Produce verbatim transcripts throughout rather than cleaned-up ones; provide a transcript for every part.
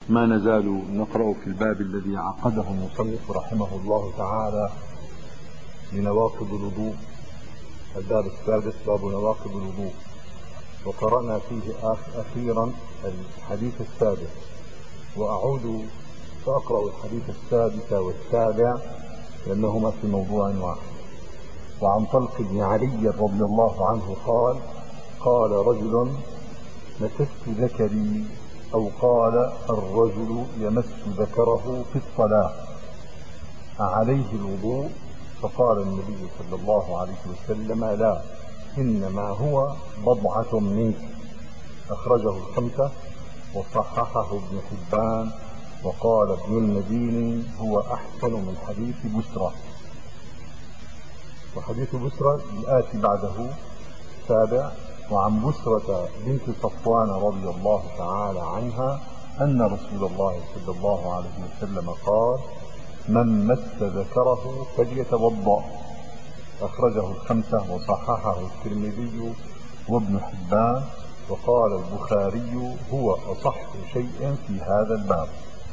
ما نزال نقرأ في الباب الذي عقده المصنف رحمه الله تعالى لنواقض الوضوء، الباب السادس باب نواقض الوضوء، وقرأنا فيه أخيرا الحديث السادس، وأعود فأقرأ الحديث السادس والسابع لأنهما في موضوع واحد. وعن طلق بن علي رضي الله عنه قال: قال رجل: مسست ذكري، أو قال الرجل يمس ذكره في الصلاة، أعليه الوضوء؟ فقال النبي صلى الله عليه وسلم: لا، إنما هو بضعة منك. أخرجه الخمسة وصححه ابن حبان، وقال ابن المديني هو أحسن من حديث بسرى. وحديث بسرى الآتي بعده سابع. وعن بسرة بنت صفوان رضي الله تعالى عنها أن رسول الله صلى الله عليه وسلم قال: من مس ذكره فليتوضأ. أخرجه الخمسة وصححه الترمذي وابن حبان، وقال البخاري هو أصح شيء في هذا الباب.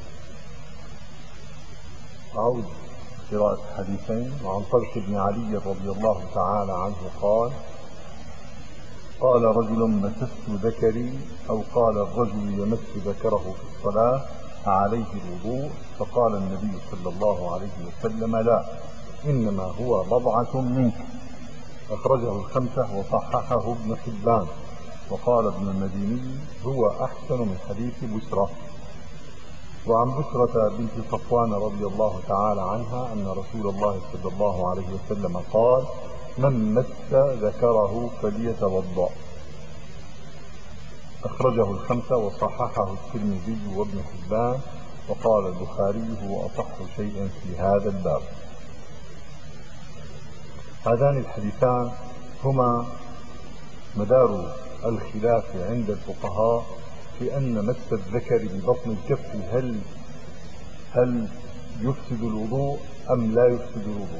أعود قراءة الحديثين. وعن طلق بن علي رضي الله تعالى عنه قال: قال رجل: مسست ذكري، أو قال الرجل يمس ذكره في الصلاة، عليه الوضوء؟ فقال النبي صلى الله عليه وسلم: لا، إنما هو بضعة منك. أخرجه الخمسة وصححه ابن حبان، وقال ابن المديني هو أحسن من حديث بسرى. وعن بسرة بنت صفوان رضي الله تعالى عنها أن رسول الله صلى الله عليه وسلم قال: من مس ذكره فليتوضأ. أخرجه الخمسة وصححه الترمذي وابن حبان، وقال البخاري هو أصح شيء في هذا الباب. هذان الحديثان هما مدار الخلاف عند الفقهاء في أن مس الذكر ببطن الكف هل هل يفسد الوضوء أم لا يفسد الوضوء.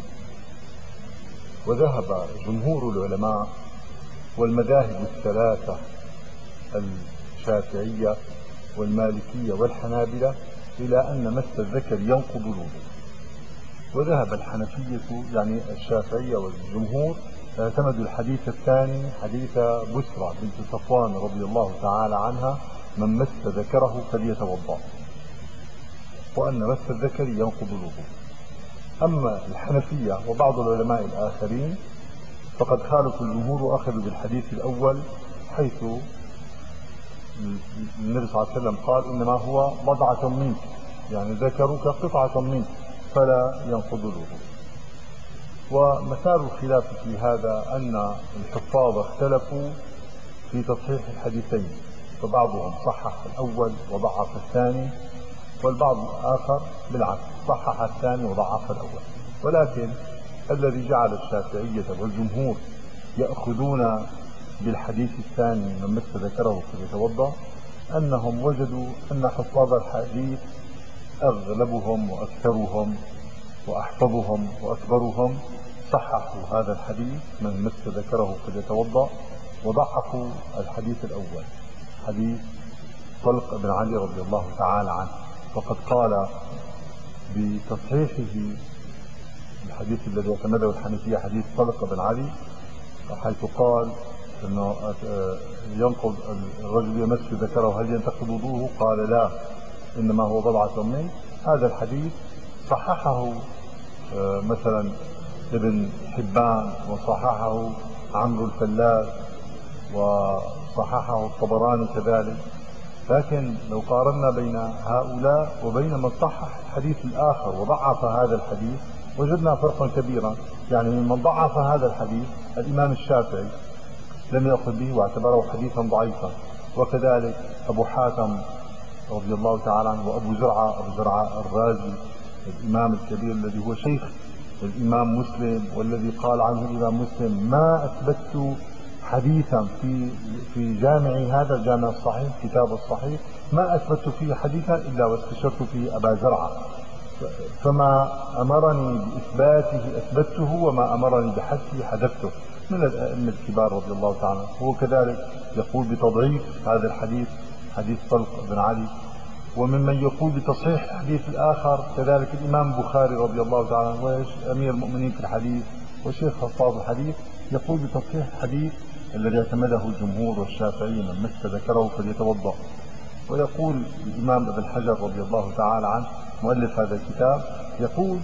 وذهب جمهور العلماء والمذاهب الثلاثة الشافعية والمالكية والحنابلة إلى أن مس الذكر ينقض الوضوء. وذهب الحنفية يعني الشافعية والجمهور اعتمدوا الحديث الثاني، حديث بسرى بنت صفوان رضي الله تعالى عنها: من مس ذكره فليتوضأ، وأن مس الذكر ينقض الوضوء. أما الحنفية وبعض العلماء الآخرين فقد خالفوا الجمهور وأخذوا بالحديث الأول، حيث النبي صلى الله عليه وسلم قال: إنما هو بضعة منك، يعني ذكرك قطعة منك فلا ينقض الوضوء. ومثال الخلاف في هذا أن الحفاظ اختلفوا في تصحيح الحديثين، فبعضهم صحح الأول وضعف الثاني، والبعض الآخر بالعكس صحح الثاني وضعف الأول. ولكن الذي جعل الشافعية والجمهور يأخذون بالحديث الثاني من مس ذكره فليتوضأ أنهم وجدوا أن حفاظ الحديث أغلبهم وأكثرهم وأحفظهم وأكبرهم صححوا هذا الحديث من مس ذكره فليتوضأ، وضعفوا الحديث الأول حديث طلق بن علي رضي الله تعالى عنه. وقد قال بتصحيحه الحديث الذي اعتمده الحنفية حديث طلق بن علي، حيث قال انه ينقض الرجل يمس ذكره هل ينتقض وضوءه؟ قال: لا، انما هو بضعة منه. هذا الحديث صححه مثلا ابن حبان، وصححه عمرو الفلاس، وصححه الطبراني كذلك. لكن لو قارنا بين هؤلاء وبين من صحح الحديث الآخر وضعف هذا الحديث وجدنا فرقا كبيرا. يعني من ضعف هذا الحديث الإمام الشافعي لم يأخذ به واعتبره حديثا ضعيفا، وكذلك أبو حاتم رضي الله تعالى عنه، وأبو زرعة أبو زرعة الرازي الإمام الكبير الذي هو شيخ الإمام مسلم، والذي قال عنه الإمام مسلم: ما أثبت حديثا في في جامعي هذا الجامع الصحيح كتاب الصحيح ما أثبت فيه حديثا إلا واستشرت فيه أبا زرعة، فما أمرني بإثباته أثبته، وما أمرني بحذفه حذفته، من الأئمة الكبار رضي الله تعالى. هو كذلك يقول بتضعيف هذا الحديث حديث طلق بن علي وممن يقول بتصحيح الحديث الآخر كذلك الإمام البخاري رضي الله تعالى عنه وأمير المؤمنين في الحديث وشيخ حفاظ الحديث، يقول بتصحيح الحديث الذي اعتمده الجمهور والشافعي من مس ذكره فليتوضأ. ويقول الإمام ابن حجر رضي الله تعالى عنه مؤلف هذا الكتاب، يقول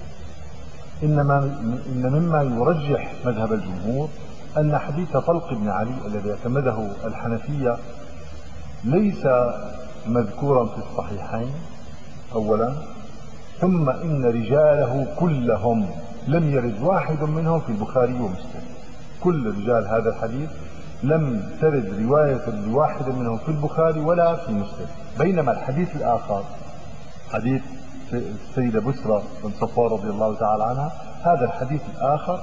إنما إن مما يرجح مذهب الجمهور أن حديث طلق بن علي الذي اعتمده الحنفية ليس مذكورا في الصحيحين أولا، ثم إن رجاله كلهم لم يرد واحد منهم في البخاري ومسلم. كل رجال هذا الحديث لم ترد رواية لواحد منهم في البخاري ولا في مسلم. بينما الحديث الآخر حديث السيدة بسرى بن صفوان رضي الله تعالى عنها، هذا الحديث الآخر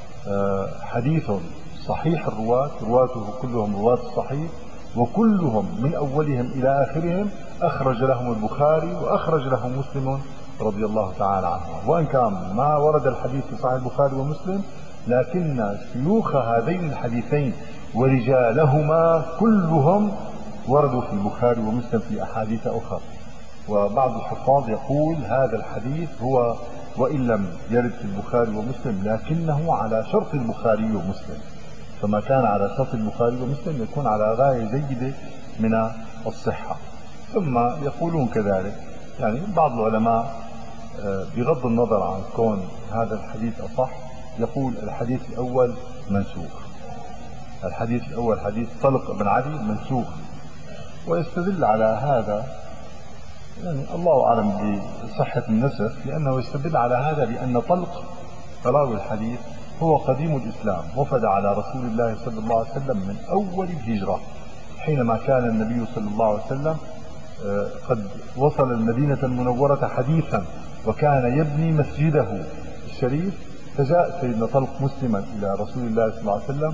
حديث صحيح الرواة، رواته كلهم رواة الصحيح، وكلهم من أولهم إلى آخرهم أخرج لهم البخاري وأخرج لهم مسلم رضي الله تعالى عنه. وإن كان ما ورد الحديث في صحيح البخاري ومسلم، لكن شيوخ هذين الحديثين ورجالهما كلهم وردوا في البخاري ومسلم في أحاديث أخرى. وبعض الحفاظ يقول هذا الحديث هو وإن لم يرد في البخاري ومسلم لكنه على شرط البخاري ومسلم، فما كان على شرط البخاري ومسلم يكون على غاية جيدة من الصحة. ثم يقولون كذلك يعني بعض العلماء بغض النظر عن كون هذا الحديث أصح، يقول الحديث الأول منسوخ، الحديث الأول حديث طلق بن علي منسوخ، ويستدل على هذا يعني الله أعلم بصحة النسخ، لأنه يستدل على هذا بأن طلق راوي الحديث هو قديم الإسلام، وفد على رسول الله صلى الله عليه وسلم من أول الهجرة، حينما كان النبي صلى الله عليه وسلم قد وصل المدينة المنورة حديثا وكان يبني مسجده الشريف، فجاء سيدنا طلق مسلما إلى رسول الله صلى الله عليه وسلم،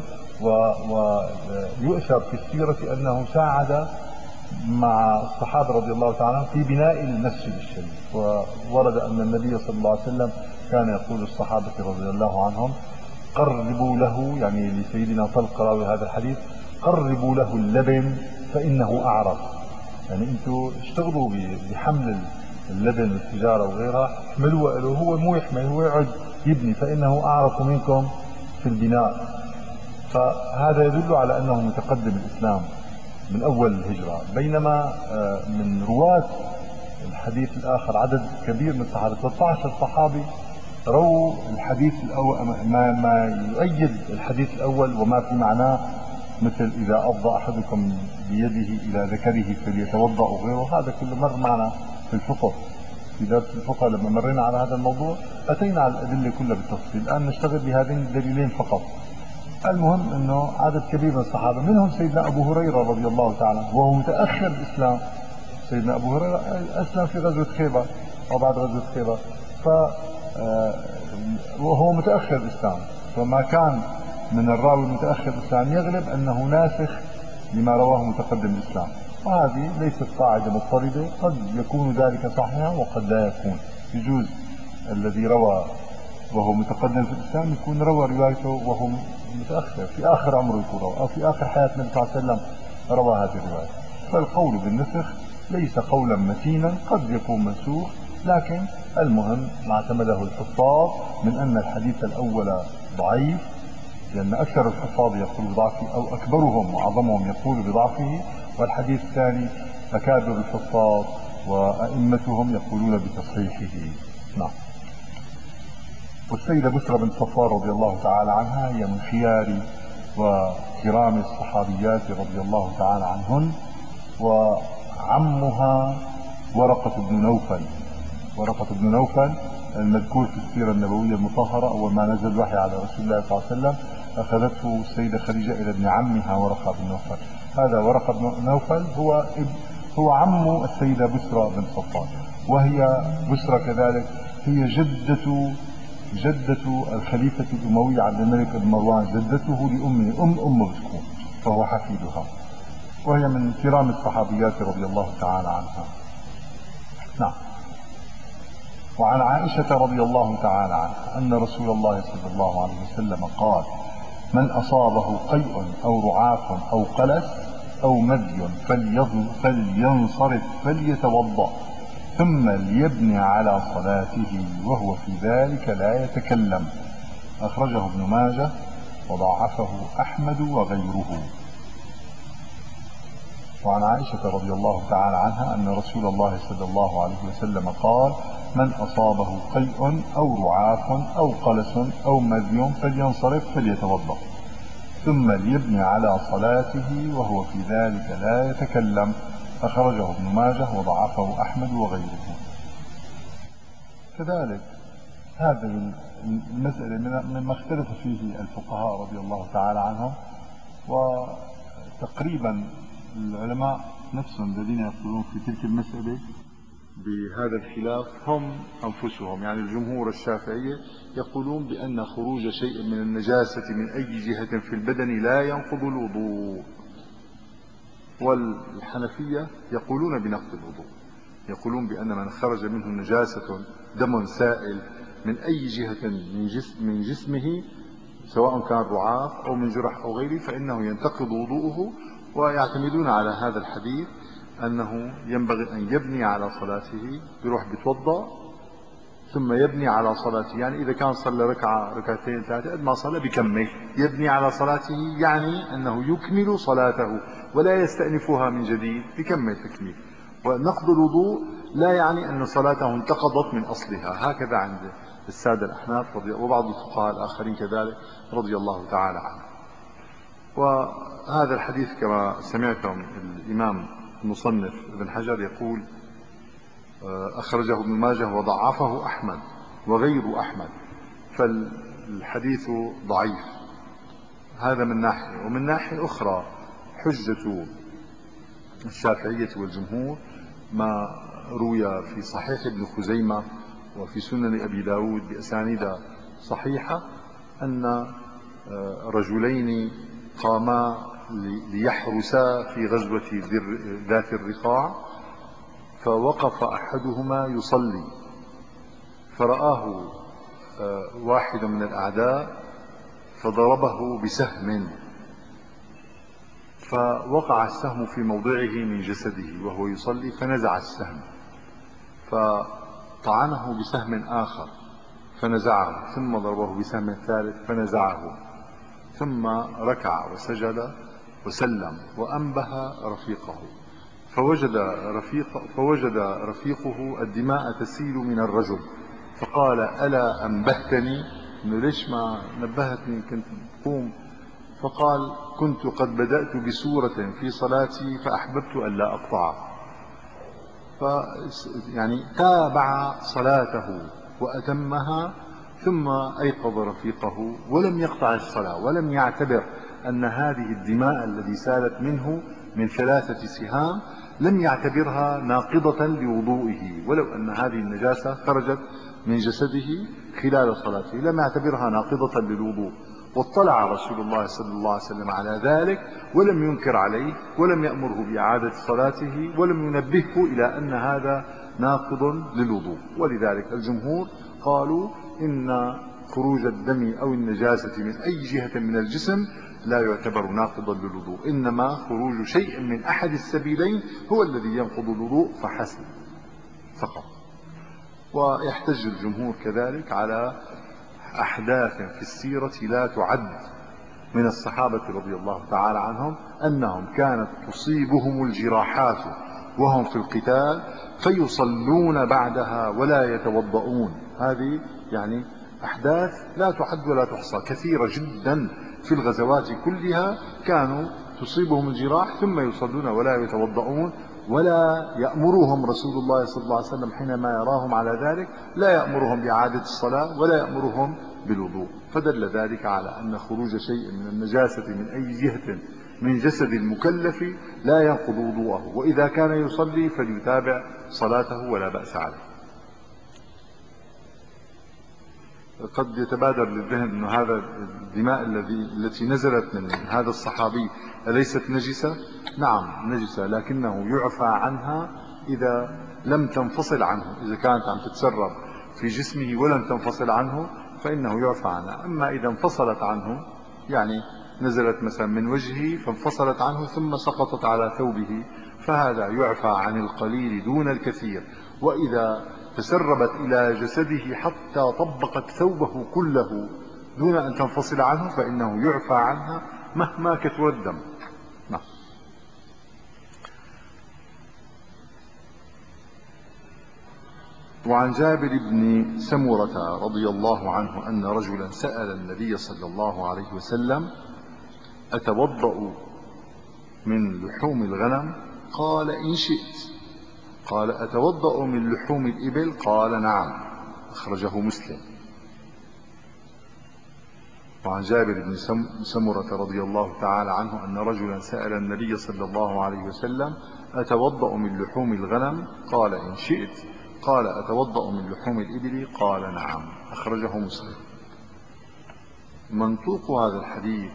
ويؤثر في السيرة أنه ساعد مع الصحابة رضي الله تعالى عنهم في بناء المسجد الشريف. وورد أن النبي صلى الله عليه وسلم كان يقول للصحابة رضي الله عنهم قربوا له، يعني لسيدنا طلق راوي هذا الحديث، قربوا له اللبن فإنه أعرف، يعني انتوا اشتغلوا بحمل اللبن والحجارة وغيرها، احملوا له، هو مو يحمل، هو يقعد يبني، فإنه أعرف منكم في البناء. فهذا يدل على أنه متقدم الإسلام من أول الهجرة. بينما من رواة الحديث الآخر عدد كبير من الصحابة، ثلاثة عشر صحابي رووا الحديث الأول، ما, ما يؤيد الحديث الأول وما في معناه، مثل إذا أفضى أحدكم بيده إلى ذكره فليتوضأ وغيره. هذا كله مر معنا في الفقه، في درس الفقه لما مرينا على هذا الموضوع أتينا على الأدلة كلها بالتفصيل. الآن نشتغل بهذين الدليلين فقط. المهم أنه عدد كبير من الصحابة، منهم سيدنا أبو هريرة رضي الله تعالى وهو متأخر الإسلام. سيدنا أبو هريرة أسلم في غزوة خيبر أو بعد غزوة خيبر، ف وهو متأخر الإسلام، فما كان من الراوي المتأخر الإسلام يغلب أنه ناسخ لما رواه متقدم الإسلام. وهذه ليست قاعدة مضطردة، قد يكون ذلك صحيحا وقد لا يكون. يجوز الذي روى وهو متقدم في الإسلام يكون روى روايته وهو متأخر في آخر عمره يكون روى، أو في آخر حياة النبي صلى الله عليه وسلم روى هذه الرواية. فالقول بالنسخ ليس قولا متينا، قد يكون منسوخ، لكن المهم ما اعتمده الحفاظ من أن الحديث الأول ضعيف، لأن أكثر الحفاظ يقول بضعفه، أو أكبرهم وأعظمهم يقول بضعفه، والحديث الثاني أكابر الحفاظ وأئمتهم يقولون بتصحيحه. نعم. والسيدة بسرى بنت صفوان رضي الله تعالى عنها هي من خيار وكرام الصحابيات رضي الله تعالى عنهن، وعمها ورقة بن نوفل، ورقة بن نوفل المذكور في السيرة النبوية المطهرة، أول ما نزل الوحي على رسول الله صلى الله عليه وسلم أخذته السيدة خديجة إلى ابن عمها ورقة بن نوفل. هذا ورقة بن نوفل هو هو عم السيدة بسرى بنت صفوان، وهي بسرى كذلك هي جدة جدة الخليفة الأموي عبد الملك بن مروان، جدته لأمه، أم أم بسكون، فهو حفيدها، وهي من كرام الصحابيات رضي الله تعالى عنها. نعم. وعن عائشة رضي الله تعالى عنها أن رسول الله صلى الله عليه وسلم قال: من أصابه قيء أو رعاف أو قلس أو مذي فلينصرف فليتوضأ ثم ليبني على صلاته وهو في ذلك لا يتكلم. أخرجه ابن ماجه وضعفه أحمد وغيره. وعن عائشة رضي الله تعالى عنها أن رسول الله صلى الله عليه وسلم قال: من أصابه قيء أو رعاف أو قلس أو مذي فلينصرف فليتوضأ ثم ليبني على صلاته وهو في ذلك لا يتكلم. أخرجه ابن ماجه وضعفه أحمد وغيره. كذلك هذه المسألة مما اختلف فيه الفقهاء رضي الله تعالى عنهم، وتقريبا العلماء نفسهم الذين يقولون في تلك المسألة بهذا الخلاف هم أنفسهم، يعني الجمهور الشافعية يقولون بأن خروج شيء من النجاسة من أي جهة في البدن لا ينقض الوضوء، والحنفية يقولون بنقض الوضوء، يقولون بأن من خرج منه نجاسة دم سائل من أي جهة من, جسم من جسمه سواء كان رعاف أو من جرح أو غيره فإنه ينتقض وضوءه، ويعتمدون على هذا الحديث أنه ينبغي أن يبني على صلاته، يروح بيتوضأ ثم يبني على صلاته. يعني إذا كان صلى ركعة ركعتين ثلاثة قد ما صلى بكمل يبني على صلاته، يعني أنه يكمل صلاته ولا يستأنفها من جديد، بكمل تكميل. ونقض الوضوء لا يعني أن صلاته انتقضت من أصلها، هكذا عند السادة الأحناف وبعض الفقهاء الآخرين كذلك رضي الله تعالى عنهم. وهذا الحديث كما سمعتم الإمام المصنف ابن حجر يقول: أخرجه ابن ماجه وضعفه أحمد وغير أحمد، فالحديث ضعيف. هذا من ناحية. ومن ناحية أخرى حجة الشافعية والجمهور ما روي في صحيح ابن خزيمة وفي سنن أبي داود بأسانيد صحيحة أن رجلين قاما ليحرسا في غزوة ذات الرقاع، فوقف أحدهما يصلي فرآه واحد من الأعداء فضربه بسهم، فوقع السهم في موضعه من جسده وهو يصلي فنزع السهم، فطعنه بسهم آخر فنزعه، ثم ضربه بسهم ثالث فنزعه، ثم ركع وسجد وسلم وأنبه رفيقه، فوجد, رفيق فوجد رفيقه الدماء تسيل من الرجل، فقال: ألا أنبهتني؟ إنه ليش ما نبهتني كنت قوم؟ فقال: كنت قد بدأت بسورة في صلاتي فأحببت أن لا أقطعها. ف يعني تابع صلاته وأتمها ثم أيقظ رفيقه ولم يقطع الصلاة، ولم يعتبر أن هذه الدماء التي سالت منه من ثلاثة سهام لم يعتبرها ناقضة لوضوئه، ولو أن هذه النجاسة خرجت من جسده خلال صلاته لم يعتبرها ناقضة للوضوء. واطلع رسول الله صلى الله عليه وسلم على ذلك ولم ينكر عليه ولم يأمره بإعادة صلاته ولم ينبهه إلى أن هذا ناقض للوضوء. ولذلك الجمهور قالوا إن خروج الدم أو النجاسة من أي جهة من الجسم لا يعتبر ناقضا للوضوء، إنما خروج شيء من أحد السبيلين هو الذي ينقض الوضوء فحسب فقط. ويحتج الجمهور كذلك على أحداث في السيرة لا تعد من الصحابة رضي الله تعالى عنهم أنهم كانت تصيبهم الجراحات وهم في القتال فيصلون بعدها ولا يتوضؤون. هذه يعني أحداث لا تعد ولا تحصى، كثيرة جدا في الغزوات كلها كانوا تصيبهم الجراح ثم يصلون ولا يتوضؤون، ولا يأمرهم رسول الله صلى الله عليه وسلم حينما يراهم على ذلك لا يأمرهم بإعادة الصلاة ولا يأمرهم بالوضوء. فدل ذلك على أن خروج شيء من النجاسة من أي جهة من جسد المكلف لا ينقض وضوءه، وإذا كان يصلي فليتابع صلاته ولا بأس عليه. قد يتبادر للذهن أن هذا الدماء الذي التي نزلت من هذا الصحابي أليست نجسة؟ نعم نجسة، لكنه يعفى عنها إذا لم تنفصل عنه. إذا كانت عم تتسرب في جسمه ولم تنفصل عنه فإنه يعفى عنها. أما إذا انفصلت عنه يعني نزلت مثلا من وجهه فانفصلت عنه ثم سقطت على ثوبه، فهذا يعفى عن القليل دون الكثير. وإذا تسربت إلى جسده حتى طبقت ثوبه كله دون أن تنفصل عنه فإنه يعفى عنها مهما كثر الدم. نعم. وعن جابر بن سمرة رضي الله عنه أن رجلا سأل النبي صلى الله عليه وسلم: أتوضأ من لحوم الغنم؟ قال: إن شئت. قال: أتوضأ من لحوم الإبل؟ قال: نعم. أخرجه مسلم. وعن جابر بن سمرة رضي الله تعالى عنه أن رجلا سأل النبي صلى الله عليه وسلم: أتوضأ من لحوم الغنم؟ قال: إن شئت. قال: أتوضأ من لحوم الإبل؟ قال: نعم. أخرجه مسلم. منطوق هذا الحديث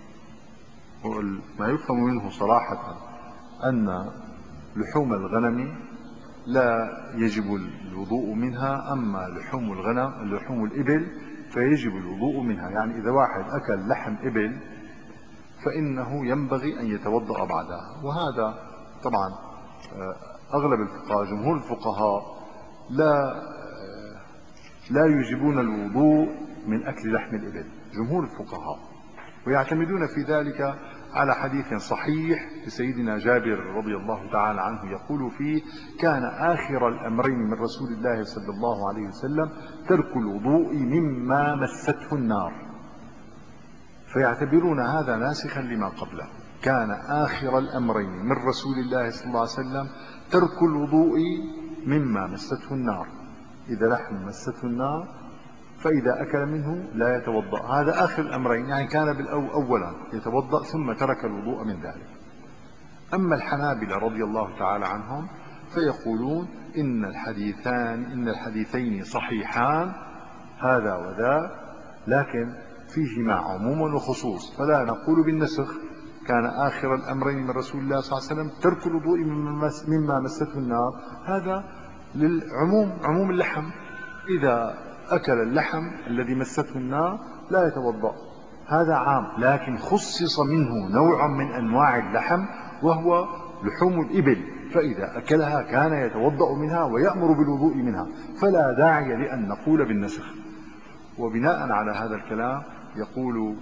ما يفهم منه صراحة أن لحوم الغنم لا يجب الوضوء منها، أما لحوم الغنم لحوم الإبل فيجب الوضوء منها. يعني إذا واحد أكل لحم إبل فإنه ينبغي أن يتوضأ بعدها. وهذا طبعا أغلب الفقهاء جمهور الفقهاء لا لا يجبون الوضوء من أكل لحم الإبل، جمهور الفقهاء، ويعتمدون في ذلك على حديث صحيح لسيدنا جابر رضي الله تعالى عنه يقول فيه: كان آخر الأمرين من رسول الله صلى الله عليه وسلم ترك الوضوء مما مسته النار، فيعتبرون هذا ناسخا لما قبله. كان آخر الأمرين من رسول الله صلى الله عليه وسلم ترك الوضوء مما مسته النار، إذا لحم مسته النار فإذا أكل منه لا يتوضأ. هذا آخر الأمرين، يعني كان بالأول أولا يتوضأ ثم ترك الوضوء من ذلك. أما الحنابلة رضي الله تعالى عنهم فيقولون إن الحديثان إن الحديثين صحيحان هذا وذا، لكن فيهما عموم وخصوص، فلا نقول بالنسخ. كان آخر الأمرين من رسول الله صلى الله عليه وسلم ترك الوضوء مما مسته النار، هذا للعموم، عموم اللحم. إذا أكل اللحم الذي مسته النار لا يتوضأ، هذا عام. لكن خصص منه نوع من أنواع اللحم وهو لحوم الإبل، فإذا أكلها كان يتوضأ منها ويأمر بالوضوء منها، فلا داعي لأن نقول بالنسخ. وبناء على هذا الكلام يقول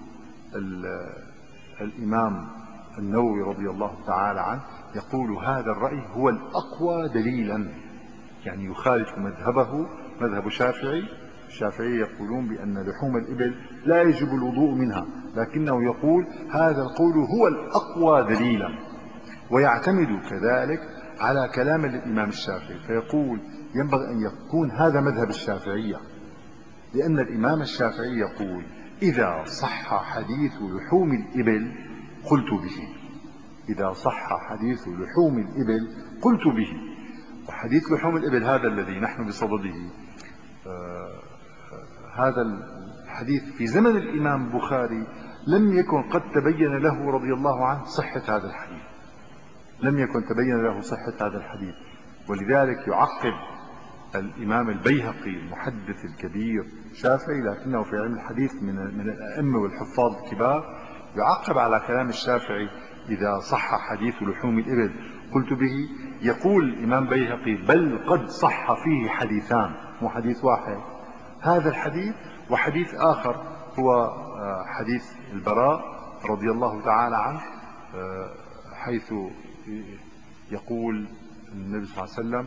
الإمام النووي رضي الله تعالى عنه، يقول هذا الرأي هو الأقوى دليلا، يعني يخالف مذهبه مذهب الشافعي. الشافعي يقولون بأن لحوم الإبل لا يجب الوضوء منها، لكنه يقول هذا القول هو الأقوى دليلا، ويعتمد كذلك على كلام الإمام الشافعي، فيقول ينبغي أن يكون هذا مذهب الشافعية، لأن الإمام الشافعي يقول إذا صح حديث لحوم الإبل قلت به، إذا صح حديث لحوم الإبل قلت به. وحديث لحوم الإبل هذا الذي نحن بصدده، آه هذا الحديث في زمن الإمام البخاري لم يكن قد تبين له رضي الله عنه صحة هذا الحديث، لم يكن تبين له صحة هذا الحديث. ولذلك يعقب الإمام البيهقي المحدث الكبير شافعي، لكنه في علم الحديث من من الأئمة والحفاظ الكبار، يعقب على كلام الشافعي إذا صح حديث لحوم الإبل قلت به. يقول الإمام البيهقي بل قد صح فيه حديثان، مو حديث واحد، هذا الحديث وحديث آخر هو حديث البراء رضي الله تعالى عنه، حيث يقول النبي صلى الله عليه وسلم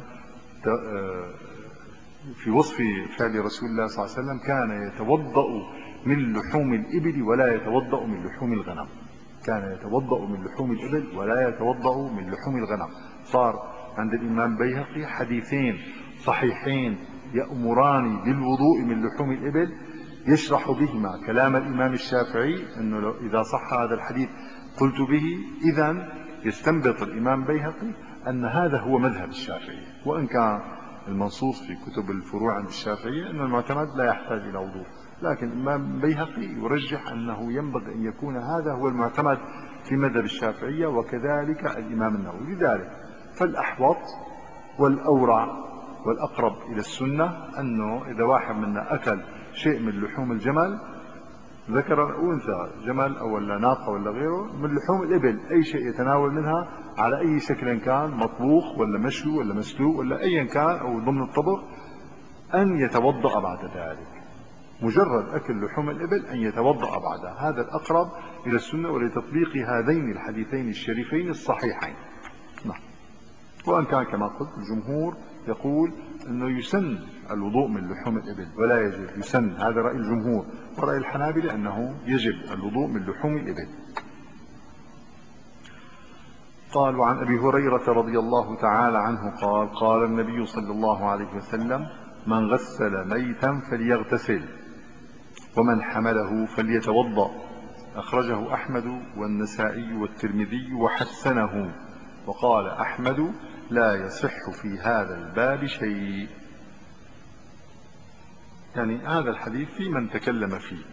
في وصف فعل رسول الله صلى الله عليه وسلم: كان يتوضأ من لحوم الإبل ولا يتوضأ من لحوم الغنم، كان يتوضأ من لحوم الإبل ولا يتوضأ من لحوم الغنم. صار عند الإمام البيهقي حديثين صحيحين يأمران بالوضوء من لحوم الإبل، يشرح بهما كلام الإمام الشافعي أنه إذا صح هذا الحديث قلت به. إذن يستنبط الإمام البيهقي أن هذا هو مذهب الشافعي، وإن كان المنصوص في كتب الفروع عند الشافعية أن المعتمد لا يحتاج إلى وضوء، لكن الإمام البيهقي يرجح أنه ينبغي أن يكون هذا هو المعتمد في مذهب الشافعية، وكذلك الإمام النووي. لذلك فالأحوط والأورع والأقرب إلى السنة أنه إذا واحد منا أكل شيء من لحوم الجمل ذكر أو أنثى، جمل أو ولا ناقة ولا غيره، من لحوم الإبل أي شيء يتناول منها على أي شكل كان، مطبوخ ولا مشوي ولا مسلوق ولا أيا كان أو ضمن الطبخ، أن يتوضأ بعد ذلك. مجرد أكل لحوم الإبل أن يتوضأ بعدها، هذا الأقرب إلى السنة ولتطبيق هذين الحديثين الشريفين الصحيحين. نعم. وأن كان كما قلت الجمهور يقول أنه يسن الوضوء من لحوم الإبل ولا يجب، يسن، هذا رأي الجمهور. ورأي الحنابلة أنه يجب الوضوء من لحوم الإبل. قال: وعن أبي هريرة رضي الله تعالى عنه قال: قال النبي صلى الله عليه وسلم: من غسل ميتا فليغتسل، ومن حمله فليتوضأ. أخرجه أحمد والنسائي والترمذي وحسنه. وقال أحمد: لا يصح في هذا الباب شيء. يعني هذا الحديث في من تكلم فيه،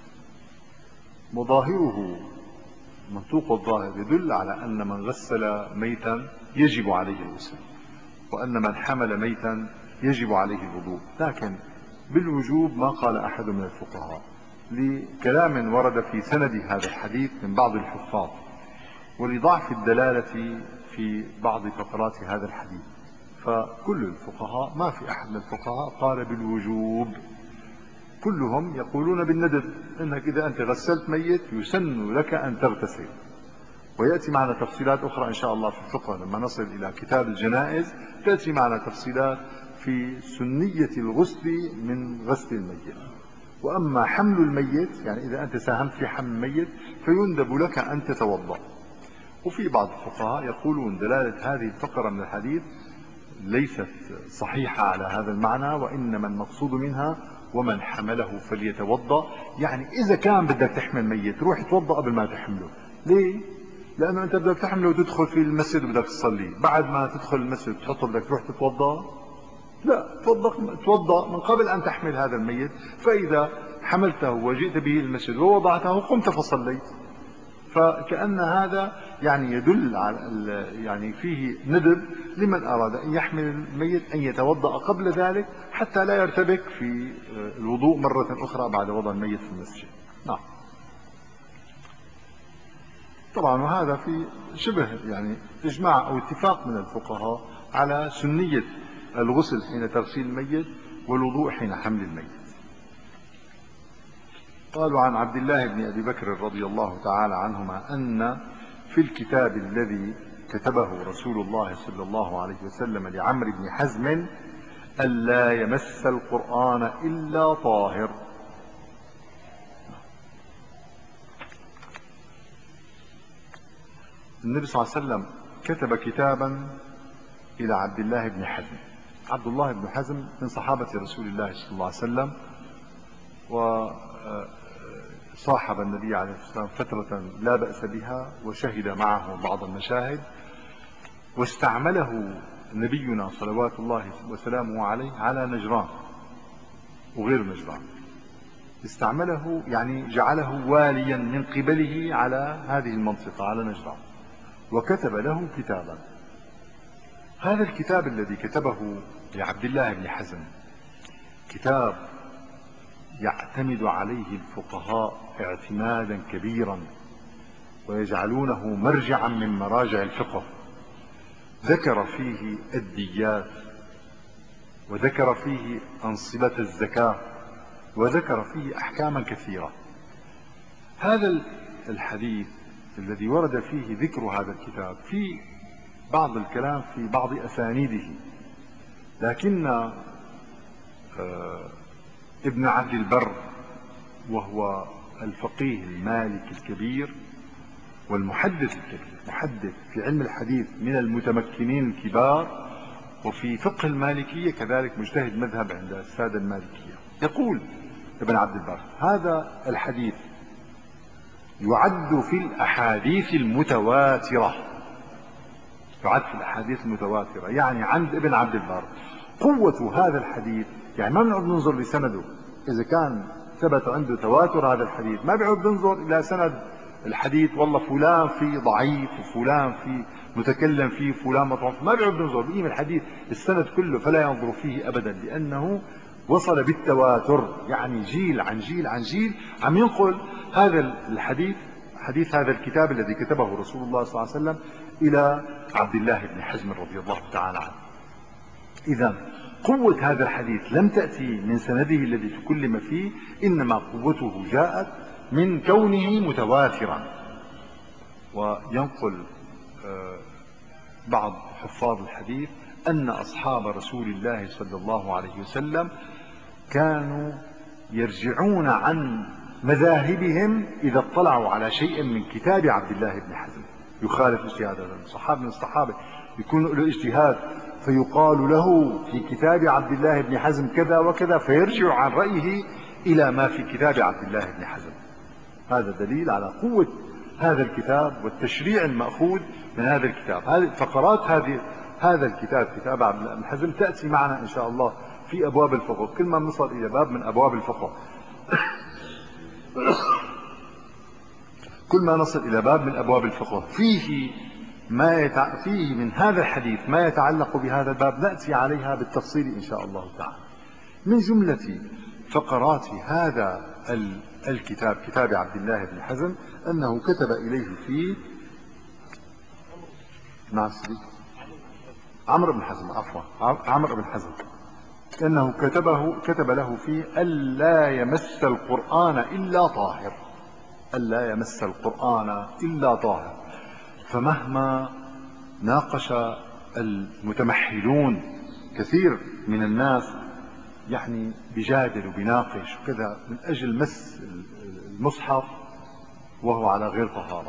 وظاهره منطوق الظاهر يدل على أن من غسل ميتا يجب عليه الغسل، وأن من حمل ميتا يجب عليه الوضوء. لكن بالوجوب ما قال أحد من الفقهاء، لكلام ورد في سند هذا الحديث من بعض الحفاظ، ولضعف الدلالة في بعض فقرات هذا الحديث. فكل الفقهاء، ما في أحد من الفقهاء قال بالوجوب، كلهم يقولون بالندب، انك اذا انت غسلت ميت يسن لك ان تغتسل. وياتي معنا تفصيلات اخرى ان شاء الله في الفقه لما نصل الى كتاب الجنائز، تاتي معنا تفصيلات في سنيه الغسل من غسل الميت. واما حمل الميت، يعني اذا انت ساهمت في حمل الميت فيندب لك ان تتوضا. وفي بعض الفقهاء يقولون دلاله هذه الفقره من الحديث ليست صحيحه على هذا المعنى، وانما المقصود منها ومن حمله فليتوضا، يعني اذا كان بدك تحمل ميت روح توضا قبل ما تحمله. ليه؟ لانه انت بدك تحمله وتدخل في المسجد وبدك تصلي، بعد ما تدخل المسجد تحطه بدك تروح تتوضا؟ لا، توضا توضا من قبل ان تحمل هذا الميت. فاذا حملته وجئت به المسجد ووضعته قمت فصليت. فكأن هذا يعني يدل على يعني فيه ندب لمن أراد أن يحمل الميت أن يتوضأ قبل ذلك حتى لا يرتبك في الوضوء مرة أخرى بعد وضع الميت في المسجد. نعم. طبعا وهذا في شبه يعني إجماع أو اتفاق من الفقهاء على سنية الغسل حين تغسيل الميت والوضوء حين حمل الميت. قالوا عن عبد الله بن أبي بكر رضي الله تعالى عنهما أن في الكتاب الذي كتبه رسول الله صلى الله عليه وسلم لعمرو بن حزم ألا يمس القرآن إلا طاهر. النبي صلى الله عليه وسلم كتب كتابا إلى عبد الله بن حزم. عبد الله بن حزم من صحابة رسول الله صلى الله عليه وسلم، و صاحب النبي عليه الصلاة والسلام فترة لا بأس بها وشهد معه بعض المشاهد، واستعمله نبينا صلوات الله وسلامه عليه على نجران وغير نجران. استعمله يعني جعله واليا من قبله على هذه المنطقة على نجران، وكتب له كتابا. هذا الكتاب الذي كتبه لعبد الله بن حزم كتاب يعتمد عليه الفقهاء اعتمادا كبيرا ويجعلونه مرجعا من مراجع الفقه. ذكر فيه الديات، وذكر فيه أنصبة الزكاة، وذكر فيه أحكاما كثيرة. هذا الحديث الذي ورد فيه ذكر هذا الكتاب في بعض الكلام في بعض أسانيده، لكن ابن عبد البر وهو الفقيه المالكي الكبير والمحدث الكبير، محدث في علم الحديث من المتمكنين الكبار، وفي فقه المالكية كذلك مجتهد مذهب عند السادة المالكية، يقول ابن عبد البر هذا الحديث يعد في الأحاديث المتواترة. يعد في الأحاديث المتواترة، يعني عند ابن عبد البر قوة هذا الحديث، يعني ما بنقعد ننظر لسنده. إذا كان ثبت عنده تواتر هذا الحديث ما بيعود ننظر إلى سند الحديث، والله فلان فيه ضعيف وفلان فيه متكلم فيه فلان مطعوم، ما بيعود ننظر بقيم الحديث السند كله، فلا ينظر فيه أبدا، لأنه وصل بالتواتر، يعني جيل عن جيل عن جيل عم ينقل هذا الحديث، حديث هذا الكتاب الذي كتبه رسول الله صلى الله عليه وسلم إلى عبد الله بن حزم رضي الله تعالى عنه. إذا قوة هذا الحديث لم تأتي من سنده الذي تكلم فيه، إنما قوته جاءت من كونه متواترا. وينقل بعض حفاظ الحديث أن أصحاب رسول الله صلى الله عليه وسلم كانوا يرجعون عن مذاهبهم إذا اطلعوا على شيء من كتاب عبد الله بن حزم يخالف اجتهاد هذا الصحابي من الصحابة، يكون له اجتهاد فيقال له في كتاب عبد الله بن حزم كذا وكذا، فيرجع عن رأيه إلى ما في كتاب عبد الله بن حزم. هذا دليل على قوة هذا الكتاب والتشريع المأخوذ من هذا الكتاب. هذه فقرات هذه هذا الكتاب، كتاب عبد الله بن حزم، تأتي معنا إن شاء الله في أبواب الفقه. كل ما نصل إلى باب من أبواب الفقه كل ما نصل إلى باب من أبواب الفقه فيه ما يتع... فيه من هذا الحديث ما يتعلق بهذا الباب، نأتي عليها بالتفصيل إن شاء الله تعالى. من جملة فقرات هذا الكتاب، كتاب عبد الله بن حزم، أنه كتب إليه فيه ناصري عمرو بن حزم، عفوا عمرو بن حزم، أنه كتبه كتب له فيه ألا يمس القرآن إلا طاهر، ألا يمس القرآن إلا طاهر. فمهما ناقش المتمحلون، كثير من الناس يعني بيجادل وبيناقش وكذا من أجل مس المصحف وهو على غير طهارة،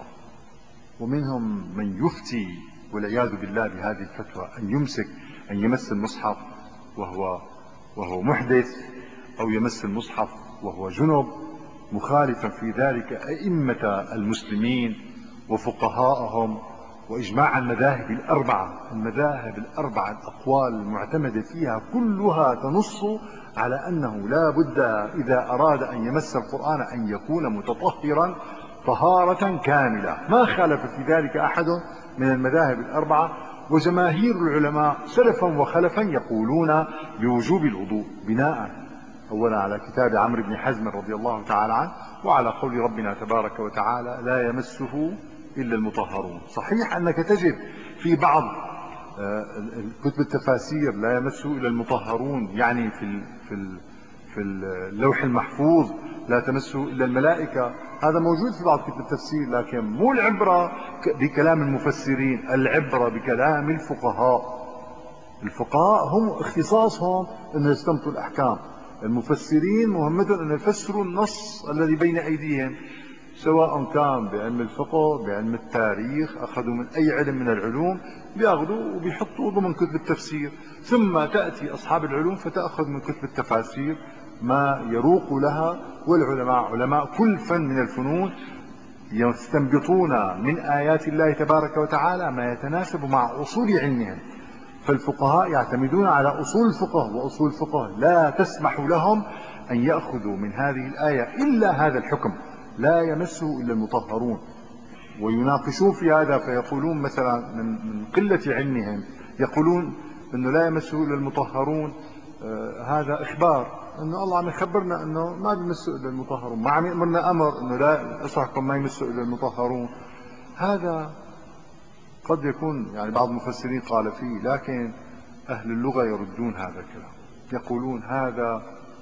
ومنهم من يفتي والعياذ بالله بهذه الفتوى أن يمسك أن يمس المصحف وهو وهو محدث، أو يمس المصحف وهو جنب، مخالفا في ذلك أئمة المسلمين وفقهاءهم وإجماع المذاهب الأربعة. المذاهب الأربعة الأقوال المعتمدة فيها كلها تنص على أنه لا بد إذا أراد أن يمس القرآن أن يكون متطهرا طهارة كاملة، ما خالف في ذلك أحد من المذاهب الأربعة. وجماهير العلماء سلفا وخلفا يقولون بوجوب الوضوء، بناء أولا على كتاب عمرو بن حزم رضي الله تعالى عنه، وعلى قول ربنا تبارك وتعالى لا يمسه إلا المطهرون. صحيح أنك تجد في بعض كتب التفاسير لا يمسه إلا المطهرون، يعني في في في اللوح المحفوظ لا تمسه إلا الملائكة، هذا موجود في بعض كتب التفسير، لكن مو العبرة بكلام المفسرين، العبرة بكلام الفقهاء. الفقهاء هم اختصاصهم أن يستنبطوا الأحكام، المفسرين مهمتهم أن يفسروا النص الذي بين أيديهم، سواء كان بعلم الفقه بعلم التاريخ، أخذوا من أي علم من العلوم بياخذوا وبيحطوا ضمن كتب التفسير. ثم تأتي أصحاب العلوم فتأخذ من كتب التفاسير ما يروق لها، والعلماء علماء كل فن من الفنون يستنبطون من آيات الله تبارك وتعالى ما يتناسب مع أصول علمهم. فالفقهاء يعتمدون على أصول الفقه، وأصول الفقه لا تسمح لهم أن يأخذوا من هذه الآية إلا هذا الحكم، لا يمسه إلا المطهرون. ويناقشون في هذا فيقولون مثلا من من قلة علمهم يقولون أنه لا يمسه إلا المطهرون، آه هذا إخبار أنه الله عم يخبرنا أنه ما بيمسه إلا المطهرون، ما عم يأمرنا أمر أنه لا أصحكم ما يمسه إلا المطهرون. هذا قد يكون يعني بعض المفسرين قال فيه، لكن أهل اللغة يردون هذا الكلام، يقولون هذا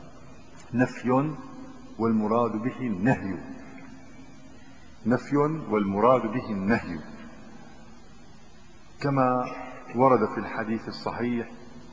نفي والمراد به النهي، نفي والمراد به النهي، كما ورد في الحديث الصحيح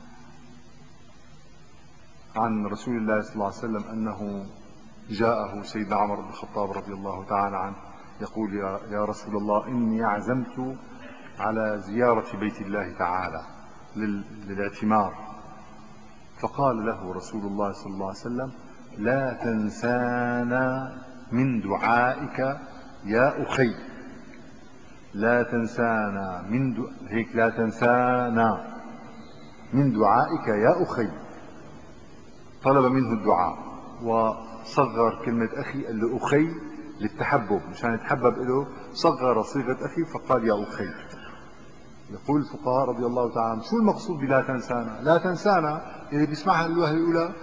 عن رسول الله صلى الله عليه وسلم أنه جاءه سيدنا عمر بن الخطاب رضي الله تعالى عنه يقول يا رسول الله إني عزمت على زيارة بيت الله تعالى للاعتمار، فقال له رسول الله صلى الله عليه وسلم لا تنسانا من دعائك يا أخي، لا تنسانا من دع... هيك لا تنسانا من دعائك يا أخي، طلب منه الدعاء وصغر كلمة أخي، قال له أخي للتحبب مشان يتحبب له، صغر صيغة أخي فقال يا أخي. يقول الفقهاء رضي الله تعالى عنهم شو المقصود بلا تنسانا؟ لا تنسانا اللي بيسمعها الوهي الأولى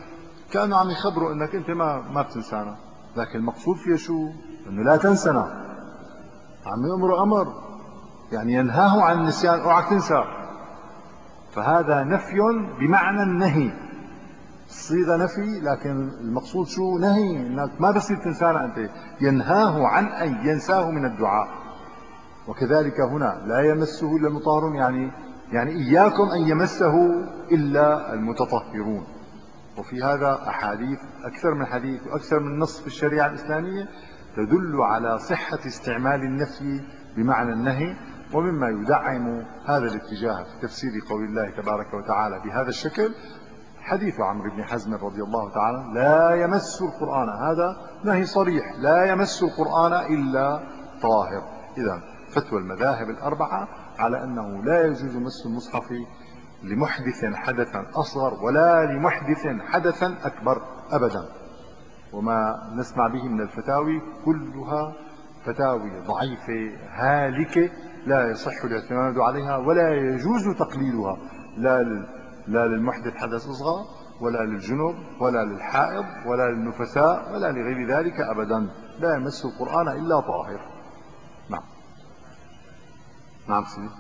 كانوا عم يخبروا انك انت ما ما بتنسانا، لكن المقصود فيها شو؟ انه لا تنسنا. عم يأمروا امر يعني ينهاه عن النسيان، اوعك تنسى. فهذا نفي بمعنى النهي، الصيغه نفي لكن المقصود شو؟ نهي، انك ما بصير تنسانا انت، ينهاه عن ان ينساه من الدعاء. وكذلك هنا لا يمسه الا المطهرون، يعني يعني اياكم ان يمسه الا المتطهرون. وفي هذا احاديث اكثر من حديث واكثر من نص في الشريعه الاسلاميه تدل على صحه استعمال النفي بمعنى النهي. ومما يدعم هذا الاتجاه في تفسير قول الله تبارك وتعالى بهذا الشكل حديث عمرو بن حزم رضي الله تعالى: لا يمس القرآن، هذا نهي صريح، لا يمس القرآن إلا طاهر. إذا فتوى المذاهب الأربعة على أنه لا يجوز مس المصحف لمحدث حدثا أصغر ولا لمحدث حدثا أكبر أبدا. وما نسمع به من الفتاوي كلها فتاوي ضعيفة هالكة لا يصح الاعتماد عليها ولا يجوز تقليدها، لا لا للمحدث حدث أصغر ولا للجنب ولا للحائض ولا للنفساء ولا لغير ذلك أبدا. لا يمس القرآن إلا طاهر. نعم. نعم سيدي.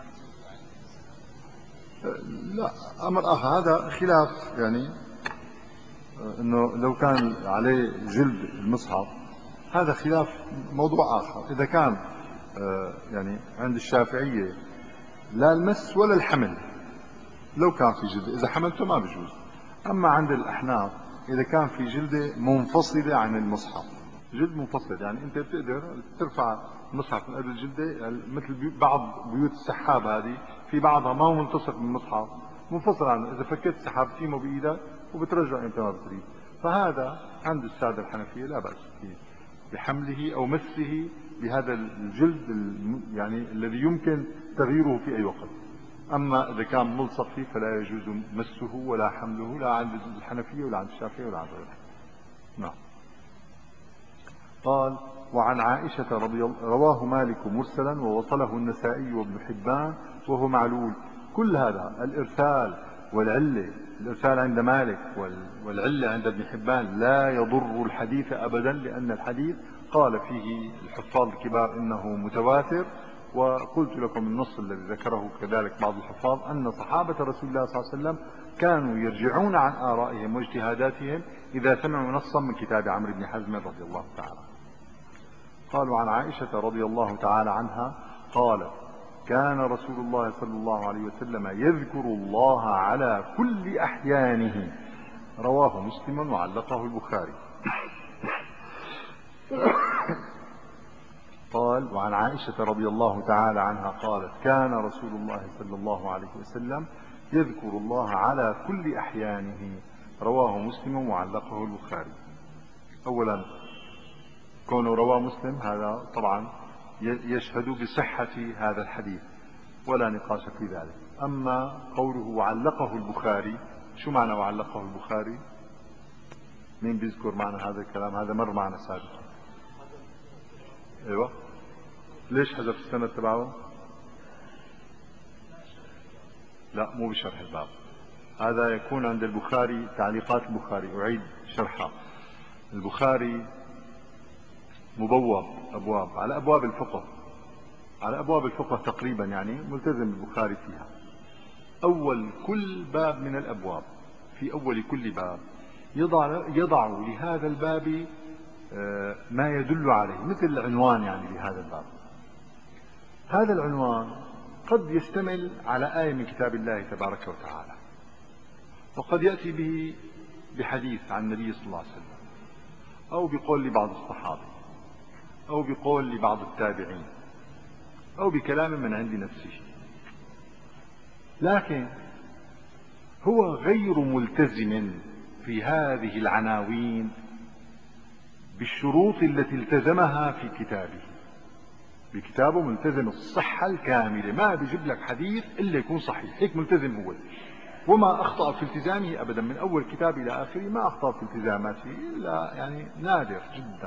لا، أمر آخر، هذا خلاف يعني انه لو كان عليه جلد المصحف هذا خلاف موضوع اخر. اذا كان يعني عند الشافعيه لا المس ولا الحمل، لو كان في جلده اذا حملته ما بجوز. اما عند الاحناف اذا كان في جلده منفصله عن المصحف، جلد منفصل يعني انت بتقدر ترفع المصحف من قبل الجلده، مثل بعض بيوت السحاب هذه في بعضها ما هو ملتصق بالمصحف، منفصل عنه، اذا فكيت السحاب تيمه بايدك وبترجع انت ما بتريد. فهذا عند الساده الحنفيه لا باس فيه بحمله او مسه بهذا الجلد يعني الذي يمكن تغييره في اي وقت. اما اذا كان ملصق فيه فلا يجوز مسه ولا حمله، لا عند الحنفيه ولا عند الشافعيه ولا عند غيرها. نعم. قال: وعن عائشة رضي الله، رواه مالك مرسلا ووصله النسائي وابن حبان وهو معلول. كل هذا الإرسال والعلة، الإرسال عند مالك والعلة عند ابن حبان لا يضر الحديث أبدا، لأن الحديث قال فيه الحفاظ الكبار إنه متواتر. وقلت لكم النص الذي ذكره كذلك بعض الحفاظ أن صحابة رسول الله صلى الله عليه وسلم كانوا يرجعون عن آرائهم واجتهاداتهم إذا سمعوا نصا من كتاب عمرو بن حزم رضي الله تعالى. قالوا: عن عائشة رضي الله تعالى عنها قالت: كان رسول الله صلى الله عليه وسلم يذكر الله على كل أحيانه. رواه مسلم وعلقه البخاري. قال: وعن عائشة رضي الله تعالى عنها قالت: كان رسول الله صلى الله عليه وسلم يذكر الله على كل أحيانه. رواه مسلم وعلقه البخاري. أولا كونه رواه مسلم هذا طبعا يشهد بصحة هذا الحديث ولا نقاش في ذلك. أما قوله وعلقه البخاري، شو معنى وعلقه البخاري؟ مين بيذكر معنى هذا الكلام؟ هذا مر معنا سابقا. ايوه، ليش حذف السند تبعه؟ لا، مو بشرح الباب، هذا يكون عند البخاري تعليقات البخاري. أعيد شرحها. البخاري مبوب أبواب على أبواب الفقه، على أبواب الفقه تقريبا، يعني ملتزم البخاري فيها. أول كل باب من الأبواب، في أول كل باب يضع, يضع لهذا الباب ما يدل عليه، مثل العنوان يعني لهذا الباب. هذا العنوان قد يشتمل على آية من كتاب الله تبارك وتعالى، وقد يأتي به بحديث عن النبي صلى الله عليه وسلم، أو بقول لبعض الصحابة، أو بقول لبعض التابعين، أو بكلام من عند نفسه. لكن هو غير ملتزم في هذه العناوين بالشروط التي التزمها في كتابه. بكتابه ملتزم الصحة الكاملة، ما بيجيب لك حديث إلا يكون صحيح، هيك ملتزم هو، وما أخطأ في التزامه أبدا من أول كتاب إلى آخره، ما أخطأ في التزاماته إلا يعني نادر جدا.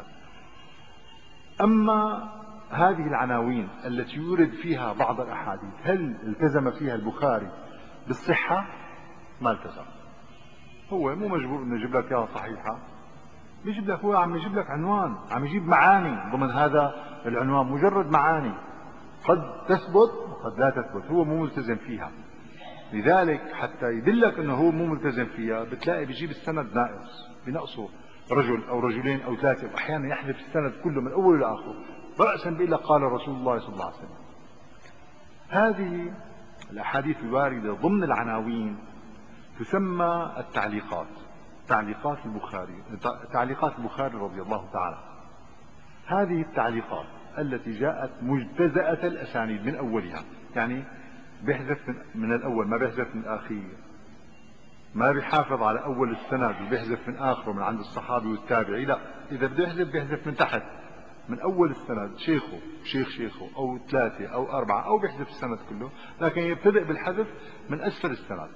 أما هذه العناوين التي يورد فيها بعض الأحاديث، هل التزم فيها البخاري بالصحة؟ ما التزم. هو مو مجبور انه يجيب لك اياها صحيحه، بيجيب لك، هو عم يجيب لك عنوان، عم يجيب معاني ضمن هذا العنوان، مجرد معاني قد تثبت وقد لا تثبت، هو مو ملتزم فيها. لذلك حتى يدلك انه هو مو ملتزم فيها بتلاقي بيجيب السند ناقص، بنقصه رجل او رجلين او ثلاثه، واحيانا يحذف السند كله من اوله لاخره، راسا بيقول لك قال رسول الله صلى الله عليه وسلم. هذه الاحاديث الوارده ضمن العناوين تسمى التعليقات، تعليقات البخاري، تعليقات البخاري رضي الله تعالى. هذه التعليقات التي جاءت مجتزأة الأسانيد من أولها، يعني بيحذف من الأول، ما بيحذف من الأخير، ما بيحافظ على أول السند وبيحذف من آخره من عند الصحابي والتابعي، لا، إذا بده يحذف بيحذف من تحت من أول السند، شيخه شيخ شيخه أو ثلاثة أو أربعة، أو بيحذف السند كله، لكن يبتدئ بالحذف من أسفل السند.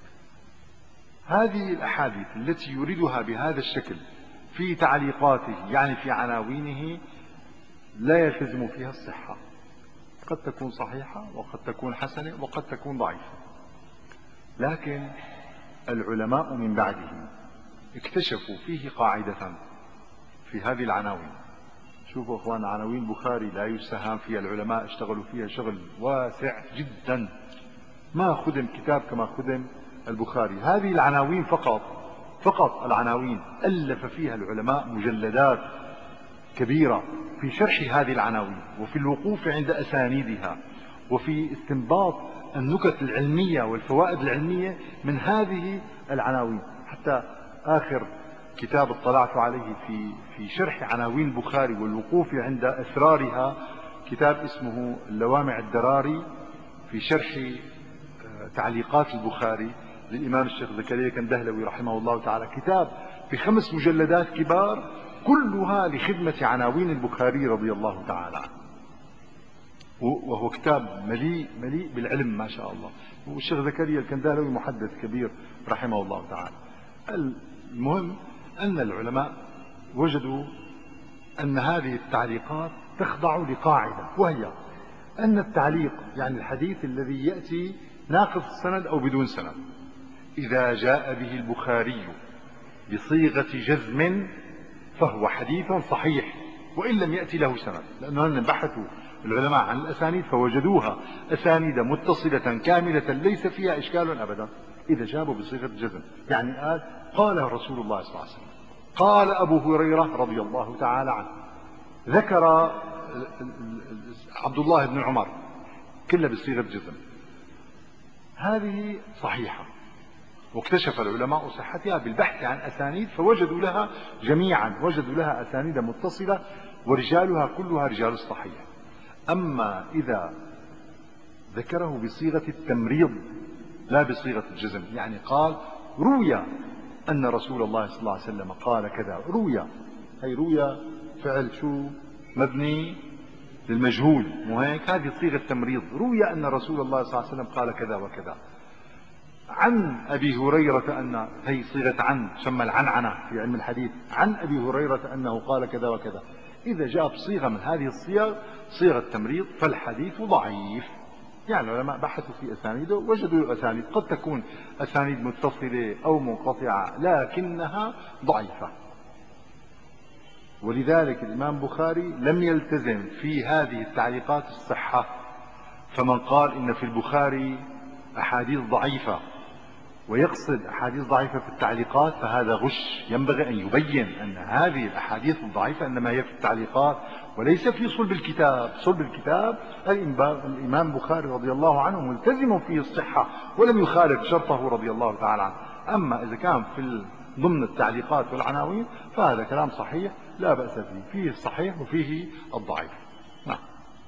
هذه الأحاديث التي يريدها بهذا الشكل في تعليقاته، يعني في عناوينه، لا يلتزم فيها الصحة، قد تكون صحيحة وقد تكون حسنة وقد تكون ضعيفة. لكن العلماء من بعده اكتشفوا فيه قاعدة في هذه العناوين. شوفوا اخوان، عناوين البخاري لا يستهان فيها، العلماء اشتغلوا فيها شغل واسع جدا، ما خدم كتاب كما خدم البخاري. هذه العناوين فقط، فقط العناوين ألف فيها العلماء مجلدات كبيرة في شرح هذه العناوين، وفي الوقوف عند أسانيدها، وفي استنباط النكت العلمية والفوائد العلمية من هذه العناوين. حتى آخر كتاب اطلعت عليه في في شرح عناوين البخاري والوقوف عند أسرارها، كتاب اسمه اللوامع الدراري في شرح تعليقات البخاري للإمام الشيخ زكريا كندهلوي رحمه الله تعالى، كتاب بخمس مجلدات كبار كلها لخدمة عناوين البخاري رضي الله تعالى عنه، وهو كتاب مليء مليء بالعلم ما شاء الله. والشيخ زكريا الكندهلوي محدث كبير رحمه الله تعالى. المهم أن العلماء وجدوا أن هذه التعليقات تخضع لقاعدة، وهي أن التعليق يعني الحديث الذي يأتي ناقص السند أو بدون سند، إذا جاء به البخاري بصيغة جزم فهو حديث صحيح وإن لم يأتي له سند، لأنهم بحثوا العلماء عن الأسانيد فوجدوها أسانيد متصلة كاملة ليس فيها إشكال أبدا. إذا جابوا بصيغة جزم، يعني قال قال رسول الله صلى الله عليه وسلم، قال أبو هريرة رضي الله تعالى عنه، ذكر عبد الله بن عمر، كلها بصيغة جزم، هذه صحيحة. واكتشف العلماء صحتها بالبحث عن أسانيد فوجدوا لها جميعا، وجدوا لها أسانيد متصلة ورجالها كلها رجال الصحيح. أما إذا ذكره بصيغة التمريض لا بصيغة الجزم، يعني قال روي أن رسول الله صلى الله عليه وسلم قال كذا، روي، أي روي فعل شو مبني للمجهول، مو هيك؟ هذه صيغة تمريض، روي أن رسول الله صلى الله عليه وسلم قال كذا وكذا. عن أبي هريرة أن، هي صيغة عن، سمى العنعنة في علم الحديث، عن أبي هريرة أنه قال كذا وكذا. إذا جاء بصيغة من هذه الصيغ، صيغة تمريض، فالحديث ضعيف. يعني العلماء بحثوا في أسانيده وجدوا الأسانيد قد تكون أسانيد متصلة أو منقطعة لكنها ضعيفة. ولذلك الإمام البخاري لم يلتزم في هذه التعليقات الصحة، فمن قال إن في البخاري أحاديث ضعيفة ويقصد أحاديث ضعيفة في التعليقات فهذا غش. ينبغي أن يبين أن هذه الأحاديث الضعيفة إنما هي في التعليقات وليس في صلب الكتاب. صلب الكتاب الإمام البخاري رضي الله عنه ملتزم فيه الصحة ولم يخالف شرطه رضي الله تعالى عنه. أما إذا كان في ضمن التعليقات والعناوين فهذا كلام صحيح لا بأس فيه، فيه الصحيح وفيه الضعيف. نعم.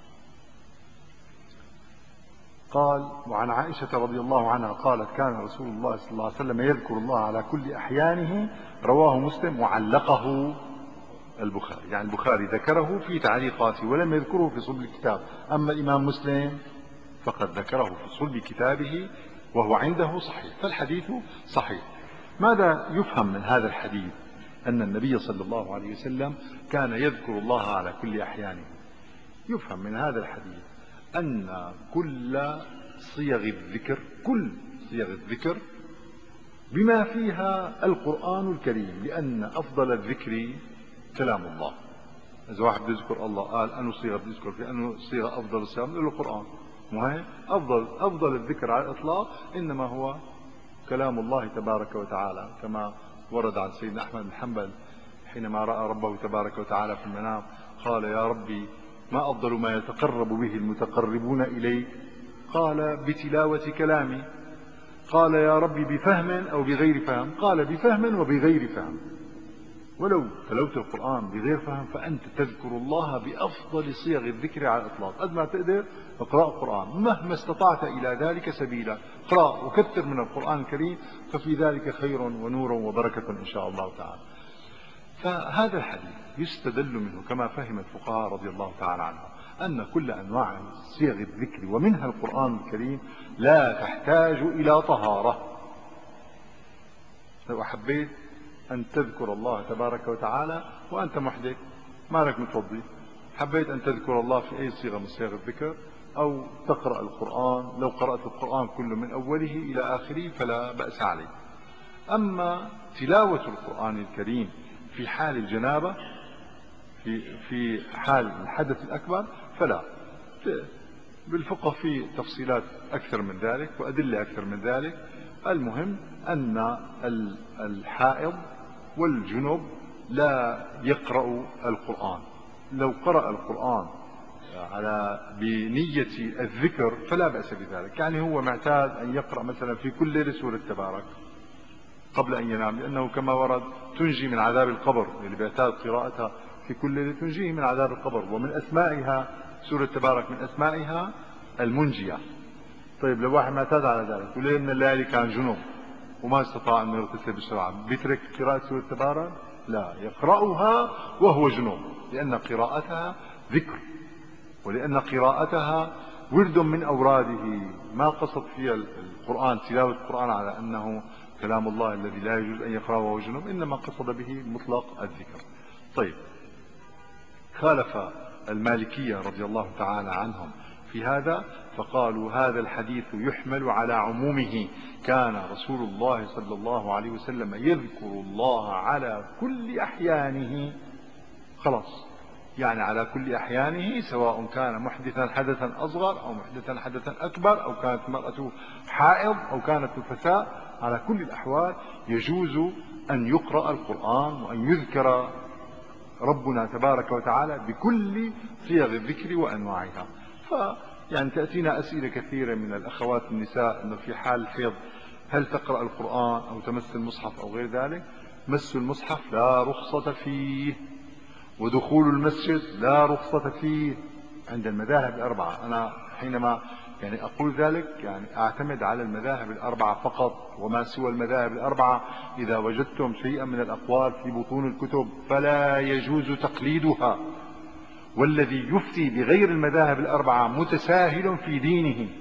قال وعن عائشة رضي الله عنها قالت كان رسول الله صلى الله عليه وسلم يذكر الله على كل أحيانه، رواه مسلم وعلقه البخاري، يعني البخاري ذكره في تعليقاته ولم يذكره في صلب الكتاب. أما الإمام مسلم فقد ذكره في صلب كتابه وهو عنده صحيح، فالحديث صحيح. ماذا يفهم من هذا الحديث؟ أن النبي صلى الله عليه وسلم كان يذكر الله على كل أحيانه. يفهم من هذا الحديث أن كل صيغ الذكر، كل صيغ الذكر بما فيها القرآن الكريم، لأن أفضل الذكر كلام الله. إذا واحد بده يذكر الله قال أنه صيغة بده يذكر في أنه صيغة أفضل الصيغ بنقول له القرآن. مهم أفضل أفضل الذكر على الإطلاق إنما هو كلام الله تبارك وتعالى، كما ورد عن سيدنا أحمد بن حنبل حينما رأى ربه تبارك وتعالى في المنام قال يا ربي ما أفضل ما يتقرب به المتقربون إليك؟ قال بتلاوة كلامي. قال يا ربي بفهم أو بغير فهم؟ قال بفهم وبغير فهم. ولو تلوت القرآن بغير فهم فأنت تذكر الله بأفضل صيغ الذكر على الإطلاق. قد ما تقدر اقرأ القرآن مهما استطعت إلى ذلك سبيلا، اقرأ وكثر من القرآن الكريم، ففي ذلك خير ونور وبركة إن شاء الله تعالى. فهذا الحديث يستدل منه كما فهم الفقهاء رضي الله تعالى عنهم أن كل أنواع صيغ الذكر ومنها القرآن الكريم لا تحتاج إلى طهارة. لو حبيت أن تذكر الله تبارك وتعالى وأنت محدث ما لك متوضي، حبيت أن تذكر الله في أي صيغة من صيغ الذكر أو تقرأ القرآن، لو قرأت القرآن كله من أوله إلى آخره فلا بأس عليه. أما تلاوة القرآن الكريم في حال الجنابة في في حال الحدث الأكبر فلا. بالفقه في تفصيلات أكثر من ذلك وأدلة أكثر من ذلك. المهم أن الحائض والجنب لا يقرأ القرآن. لو قرأ القرآن على بنية الذكر فلا بأس بذلك. يعني هو معتاد أن يقرأ مثلا في كل ليلة سورة تبارك قبل أن ينام، لأنه كما ورد تنجي من عذاب القبر، اللي بيعتاد قراءتها في كل ليلة تنجيه من عذاب القبر. ومن أسمائها سورة تبارك، من أسمائها المنجية. طيب لو واحد معتاد على ذلك وليل من الليالي كان جنوب وما استطاع أن يغتسل بسرعة، بيترك قراءة سورة تبارك؟ لا، يقرأها وهو جنوب، لأن قراءتها ذكر، ولأن قراءتها ورد من أوراده. ما قصد فيها القرآن تلاوة القرآن على أنه كلام الله الذي لا يجوز أن يقرأه وهو جنوب، إنما قصد به مطلق الذكر. طيب، خالف المالكية رضي الله تعالى عنهم في هذا، فقالوا هذا الحديث يحمل على عمومه، كان رسول الله صلى الله عليه وسلم يذكر الله على كل أحيانه. خلاص، يعني على كل أحيانه، سواء كان محدثا حدثا أصغر أو محدثا حدثا أكبر، أو كانت المرأة حائض أو كانت نفساء، على كل الأحوال يجوز أن يقرأ القرآن وأن يذكر ربنا تبارك وتعالى بكل صيغ الذكر وأنواعها. ف يعني تأتينا أسئلة كثيرة من الأخوات النساء أنه في حال الحيض هل تقرأ القرآن أو تمس المصحف أو غير ذلك. مس المصحف لا رخصة فيه، ودخول المسجد لا رخصة فيه عند المذاهب الأربعة. أنا حينما يعني أقول ذلك يعني أعتمد على المذاهب الأربعة فقط، وما سوى المذاهب الأربعة إذا وجدتم شيئا من الأقوال في بطون الكتب فلا يجوز تقليدها. والذي يفتي بغير المذاهب الأربعة متساهل في دينه،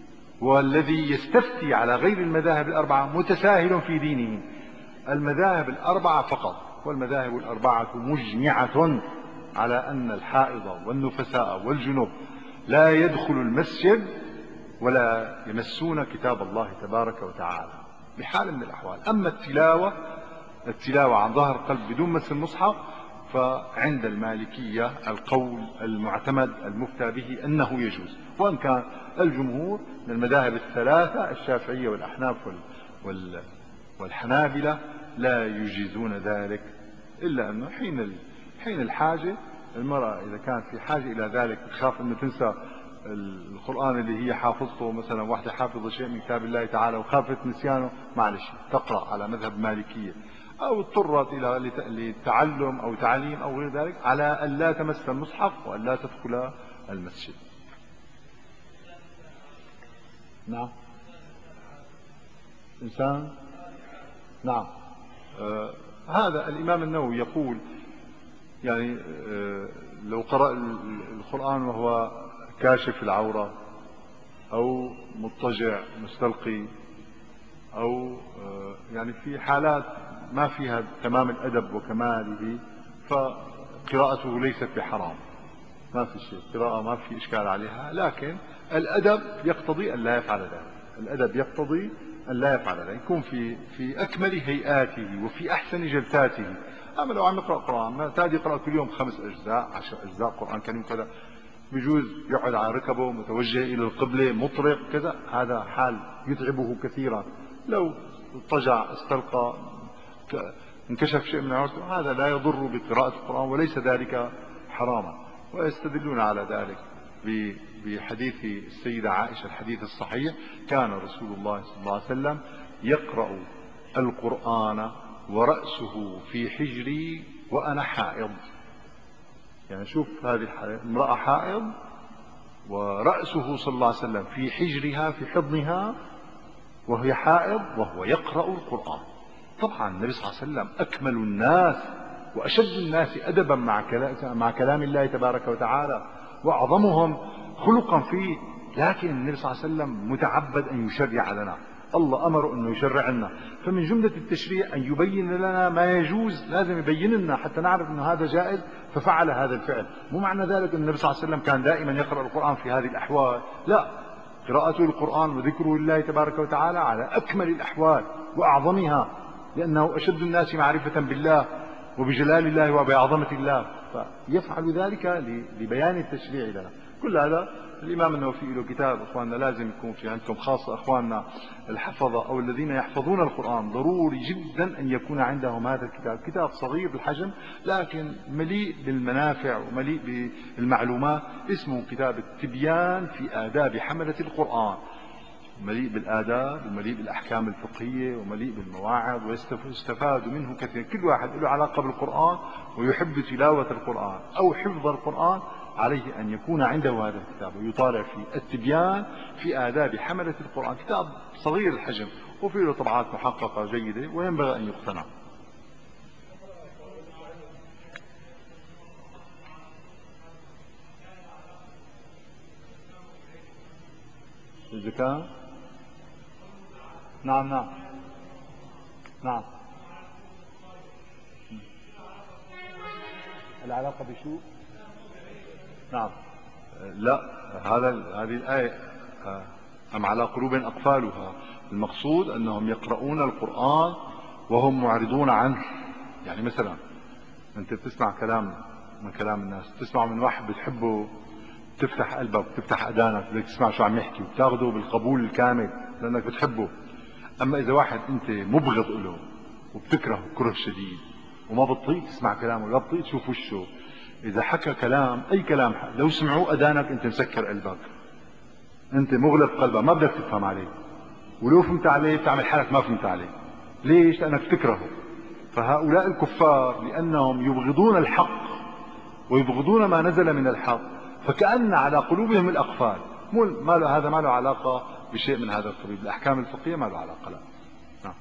والذي يستفتي على غير المذاهب الأربعة متساهل في دينه. المذاهب الأربعة فقط، والمذاهب الأربعة مجمعة على أن الحائض والنفساء والجنوب لا يدخل المسجد ولا يمسون كتاب الله تبارك وتعالى بحال من الأحوال. أما التلاوة التلاوة عن ظهر قلب بدون مس المصحف، فعند المالكية القول المعتمد المفتى به أنه يجوز، وأن كان الجمهور من المذاهب الثلاثة الشافعية والأحناف وال والحنابلة لا يجيزون ذلك، إلا أنه حين حين الحاجة المرأة إذا كانت في حاجة إلى ذلك تخاف أن تنسى القرآن اللي هي حافظته، مثلا واحدة حافظة شيء من كتاب الله تعالى وخافت نسيانه، معلش تقرأ على مذهب مالكية، أو اضطرت إلى لتعلم أو تعليم أو غير ذلك، على أن لا تمس المصحف وأن لا تدخل المسجد. نعم، إنسان نعم. آه هذا الإمام النووي يقول يعني آه لو قرأ القرآن وهو كاشف العورة أو مضطجع مستلقي، أو آه يعني في حالات ما فيها تمام الأدب وكماله، فقراءته ليست بحرام، ما في شيء، قراءة ما في إشكال عليها. لكن الأدب يقتضي أن لا يفعل ذلك، الأدب يقتضي أن لا يفعل ذلك، يكون في في أكمل هيئاته وفي أحسن جلساته. أما لو عم يقرأ قرآن، ما تادي يقرأ كل يوم خمس أجزاء عشر أجزاء قرآن كريم كذا، بجوز يقعد على ركبه متوجه إلى القبلة مطرق كذا، هذا حال يتعبه كثيرا. لو اضطجع استلقى انكشف شيء من عورته، هذا لا يضر بقراءة القرآن وليس ذلك حراما. ويستدلون على ذلك بحديث السيدة عائشة الحديث الصحيح: كان رسول الله صلى الله عليه وسلم يقرأ القرآن ورأسه في حجري وأنا حائض. يعني شوف هذه الحالة، امرأة حائض ورأسه صلى الله عليه وسلم في حجرها في حضنها وهي حائض وهو يقرأ القرآن. طبعا النبي صلى الله عليه وسلم أكمل الناس وأشد الناس أدبا مع كلام الله تبارك وتعالى وأعظمهم خلقا فيه، لكن النبي صلى الله عليه وسلم متعبد أن يشرع لنا، الله أمر أنه يشرع لنا، فمن جملة التشريع أن يبين لنا ما يجوز، لازم يبين لنا حتى نعرف أنه هذا جائز ففعل هذا الفعل. مو معنى ذلك أن النبي صلى الله عليه وسلم كان دائما يقرأ القرآن في هذه الأحوال، لا، قراءته للقرآن وذكره لله تبارك وتعالى على أكمل الأحوال وأعظمها، لأنه أشد الناس معرفة بالله وبجلال الله وبعظمة الله، فيفعل ذلك لبيان التشريع لنا. كل هذا الإمام النووي له كتاب، أخواننا لازم يكون في عندكم، خاصة أخواننا الحفظة أو الذين يحفظون القرآن، ضروري جدا أن يكون عندهم هذا الكتاب. كتاب صغير بالحجم لكن مليء بالمنافع ومليء بالمعلومات، اسمه كتاب التبيان في آداب حملة القرآن، مليء بالآداب ومليء بالأحكام الفقهية ومليء بالمواعظ، ويستفاد منه كثير. كل واحد له علاقة بالقرآن ويحب تلاوة القرآن أو حفظ القرآن عليه أن يكون عنده هذا الكتاب ويطالع فيه، التبيان في آداب حملة القرآن. كتاب صغير الحجم وفيه له طبعات محققة جيدة وينبغي أن يقتنع. الزكاة، نعم نعم نعم. العلاقة بشو؟ نعم. لا، هذا هذه الآية أم على قلوب أقفالها، المقصود أنهم يقرؤون القرآن وهم معرضون عنه. يعني مثلا أنت بتسمع كلام من كلام الناس، تسمع من واحد بتحبه، تفتح قلبك وتفتح أذانك بدك تسمع شو عم يحكي وتاخذه بالقبول الكامل لأنك بتحبه. أما إذا واحد أنت مبغض له وبتكرهه كره شديد وما بتطيق تسمع كلامه ولا بتطيق تشوف وشه، إذا حكى كلام أي كلام لو سمعوه أذانك أنت مسكر قلبك، أنت مغلق قلبك، ما بدك تفهم عليه، ولو فهمت عليه بتعمل حالك ما فهمت عليه. ليش؟ لأنك تكرهه. فهؤلاء الكفار لأنهم يبغضون الحق ويبغضون ما نزل من الحق، فكأن على قلوبهم الأقفال. ما له هذا، ما له علاقة بشيء من هذا القبيل، الأحكام الفقهية ما له علاقة. لا. نعم.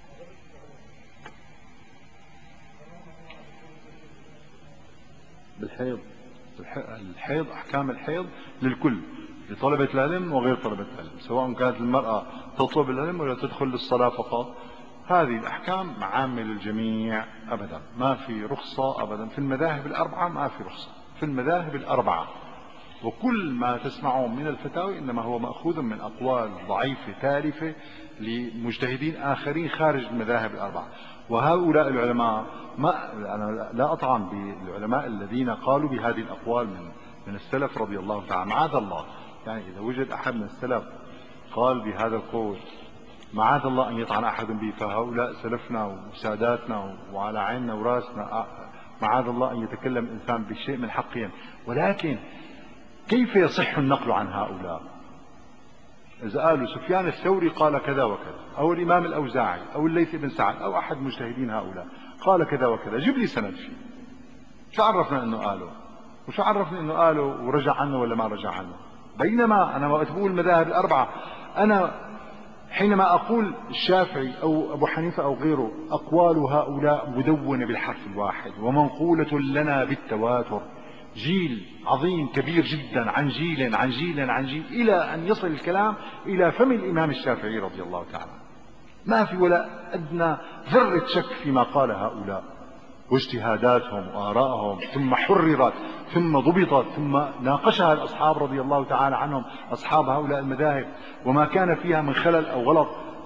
بالحيض، الحيض أحكام الحيض للكل، لطلبة العلم وغير طلبة العلم، سواء كانت المرأة تطلب العلم ولا تدخل للصلاة فقط. هذه الأحكام عامة للجميع أبدا، ما في رخصة أبدا. في المذاهب الأربعة ما في رخصة، في المذاهب الأربعة. وكل ما تسمعون من الفتاوى إنما هو مأخوذ من أقوال ضعيفة تالفة لمجتهدين آخرين خارج المذاهب الأربعة. وهؤلاء العلماء، ما أنا لا أطعن بالعلماء الذين قالوا بهذه الأقوال من من السلف رضي الله تعالى، معاذ الله، يعني إذا وجد أحد من السلف قال بهذا القول معاذ الله أن يطعن أحد به، فهؤلاء سلفنا وساداتنا وعلى عيننا وراسنا، معاذ الله أن يتكلم الإنسان بشيء من حقهم. ولكن كيف يصح النقل عن هؤلاء؟ إذا قالوا سفيان الثوري قال كذا وكذا، أو الإمام الأوزاعي أو الليث بن سعد أو أحد مجتهدين هؤلاء قال كذا وكذا، جيب لي سند فيه. شو عرفنا أنه قاله؟ وشو عرفني أنه قاله ورجع عنه ولا ما رجع عنه؟ بينما أنا وقت بقول المذاهب الأربعة، أنا حينما أقول الشافعي أو أبو حنيفة أو غيره، أقوال هؤلاء مدونة بالحرف الواحد ومنقولة لنا بالتواتر، جيل عظيم كبير جدا عن جيل عن جيل عن جيل، إلى أن يصل الكلام إلى فم الإمام الشافعي رضي الله تعالى. ما في ولا أدنى ذرة شك فيما قال هؤلاء واجتهاداتهم وآرائهم، ثم حررت ثم ضبطت ثم ناقشها الأصحاب رضي الله تعالى عنهم، أصحاب هؤلاء المذاهب، وما كان فيها من خلل أو غلط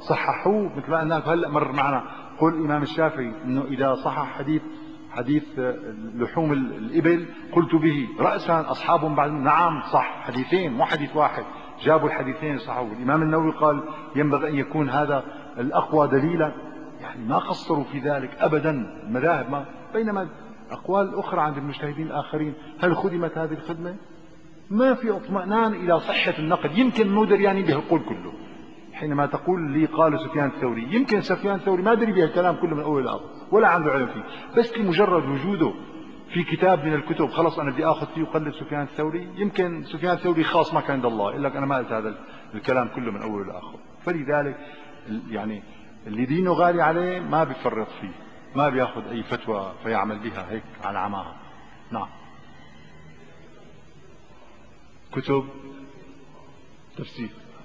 صححوه مثل ما قلنا هلا مر معنا. قول الإمام الشافعي إنه إذا صحح حديث حديث لحوم الإبل قلت به رأسا أصحاب بعد. نعم صح، حديثين مو حديث واحد، جابوا الحديثين صححوه. الإمام النووي قال ينبغي أن يكون هذا الأقوى دليلا، يعني ما قصروا في ذلك أبدا المذاهب ما. بينما أقوال أخرى عند المجتهدين الآخرين هل خدمت هذه الخدمة؟ ما في اطمئنان إلى صحة النقد. يمكن مو دريانين به القول كله. حينما تقول لي قال سفيان الثوري، يمكن سفيان الثوري ما دري به الكلام كله من أول الأرض ولا عنده علم فيه، بس لمجرد وجوده في كتاب من الكتب خلص أنا بدي أخذ فيه وقلد سفيان الثوري. يمكن سفيان الثوري خاص ما كان عند الله، يقول لك أنا ما قلت هذا الكلام كله من أول لآخر. فلذلك يعني اللي دينه غالي عليه ما بيفرط فيه، ما بياخذ أي فتوى فيعمل بها هيك على عماها. نعم. كتب تفسير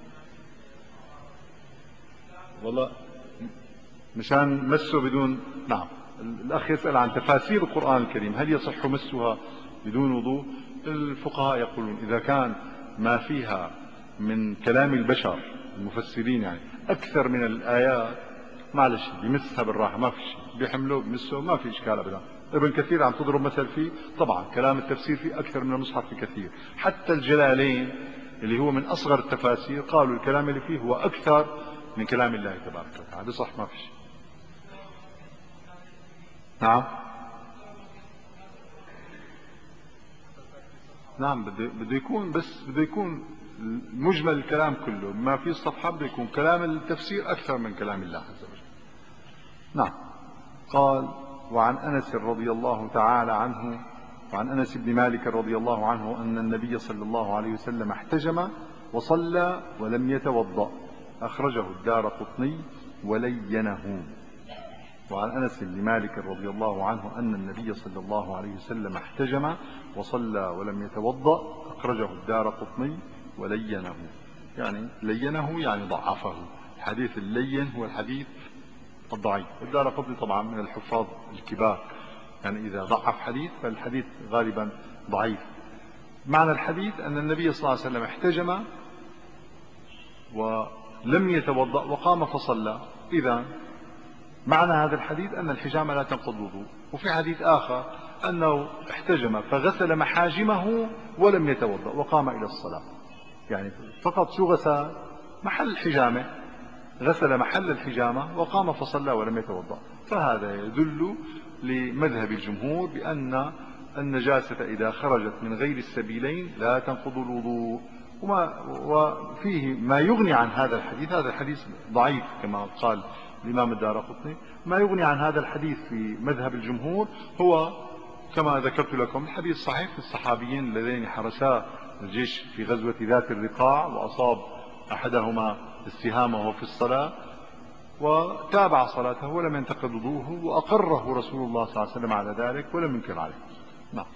والله مشان مسه بدون. نعم. الأخ يسأل عن تفاسير القرآن الكريم هل يصح مسها بدون وضوء؟ الفقهاء يقولون إذا كان ما فيها من كلام البشر المفسرين يعني أكثر من الآيات معلش بمسها بالراحة ما في شيء، بيحملوه بمسه ما في إشكال أبدا. ابن كثير عم تضرب مثل فيه، طبعا كلام التفسير فيه أكثر من المصحف بكثير. حتى الجلالين اللي هو من أصغر التفاسير قالوا الكلام اللي فيه هو أكثر من كلام الله تبارك وتعالى. بصح ما في شيء. نعم نعم بده بده يكون، بس بده يكون مجمل الكلام كله ما في الصفحة، بده يكون كلام التفسير أكثر من كلام الله عز وجل. نعم. قال وعن أنس رضي الله تعالى عنه وعن أنس بن مالك رضي الله عنه أن النبي صلى الله عليه وسلم احتجم وصلى ولم يتوضأ، أخرجه الدارقطني ولينه. وعن أنس بن مالك رضي الله عنه أن النبي صلى الله عليه وسلم احتجم وصلى ولم يتوضأ، أخرجه الدارقطني ولينه. يعني لينه يعني ضعفه. الحديث اللين هو الحديث الضعيف. الدارقطني طبعا من الحفاظ الكبار، يعني إذا ضعف حديث فالحديث غالبا ضعيف. معنى الحديث أن النبي صلى الله عليه وسلم احتجم ولم يتوضأ وقام فصلى. إذا معنى هذا الحديث أن الحجامة لا تنقض الوضوء. وفي حديث آخر أنه احتجم فغسل محاجمه ولم يتوضأ وقام إلى الصلاة. يعني فقط شو غسل؟ محل الحجامة، غسل محل الحجامة وقام فصلى ولم يتوضأ. فهذا يدل لمذهب الجمهور بأن النجاسة إذا خرجت من غير السبيلين لا تنقض الوضوء. وما وفيه ما يغني عن هذا الحديث. هذا الحديث ضعيف كما قال الإمام الدارقطني. ما يغني عن هذا الحديث في مذهب الجمهور هو كما ذكرت لكم الحديث صحيح في الصحابيين اللذين حرسا الجيش في غزوة ذات الرقاع وأصاب أحدهما السهام وهو في الصلاة وتابع صلاته ولم ينتقض وضوءه، وأقره رسول الله صلى الله عليه وسلم على ذلك ولم ينكر عليه. نعم.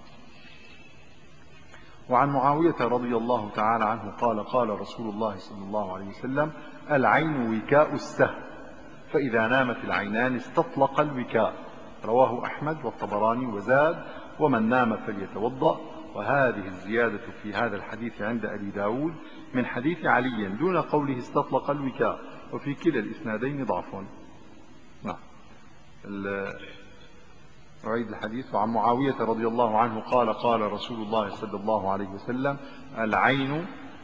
وعن معاوية رضي الله تعالى عنه قال قال رسول الله صلى الله عليه وسلم العين وكاء السهم، فإذا نامت العينان استطلق الوكاء. رواه أحمد والطبراني وزاد ومن نام فليتوضأ. وهذه الزيادة في هذا الحديث عند أبي داود من حديث علي دون قوله استطلق الوكاء، وفي كلا الإسنادين ضعف. نعم. أعيد الحديث. وعن معاوية رضي الله عنه قال قال رسول الله صلى الله عليه وسلم العين،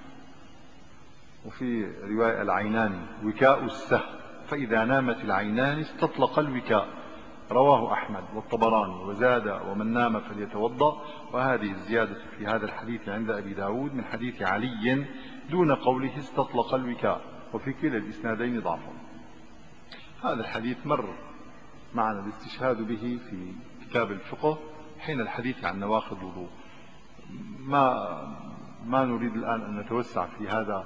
وفي رواية العينان وكاء السهم، فإذا نامت العينان استطلق الوكاء. رواه أحمد والطبراني وزاد ومن نام فليتوضأ. وهذه الزيادة في هذا الحديث عند أبي داود من حديث علي دون قوله استطلق الوكاء، وفي كلا الإسنادين ضعف. هذا الحديث مر معنا الاستشهاد به في كتاب الفقه حين الحديث عن نواقض الوضوء. ما ما نريد الآن أن نتوسع في هذا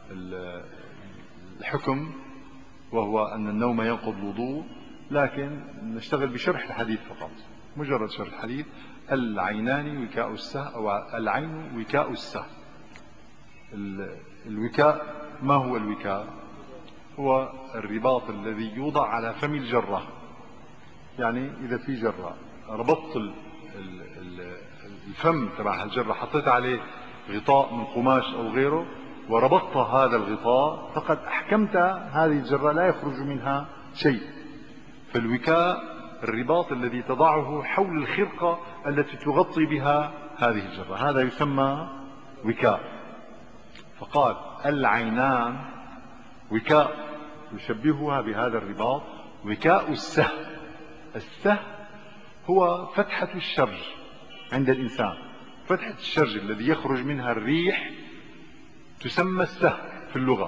الحكم وهو أن النوم ينقض الوضوء، لكن نشتغل بشرح الحديث فقط، مجرد شرح الحديث. العينان وكاء السهم أو العين وكاء السهم. الوكاء ما هو الوكاء؟ هو الرباط الذي يوضع على فم الجرة. يعني إذا في جرة ربطت الفم تبع الجرة حطيت عليه غطاء من قماش أو غيره، وربطت هذا الغطاء فقد أحكمت هذه الجرة لا يخرج منها شيء. فالوكاء الرباط الذي تضعه حول الخرقة التي تغطي بها هذه الجرة، هذا يسمى وكاء. فقال العينان وكاء، يشبهها بهذا الرباط وكاء السهم. السهم هو فتحة الشرج عند الإنسان، فتحة الشرج الذي يخرج منها الريح تسمى السهم في اللغة.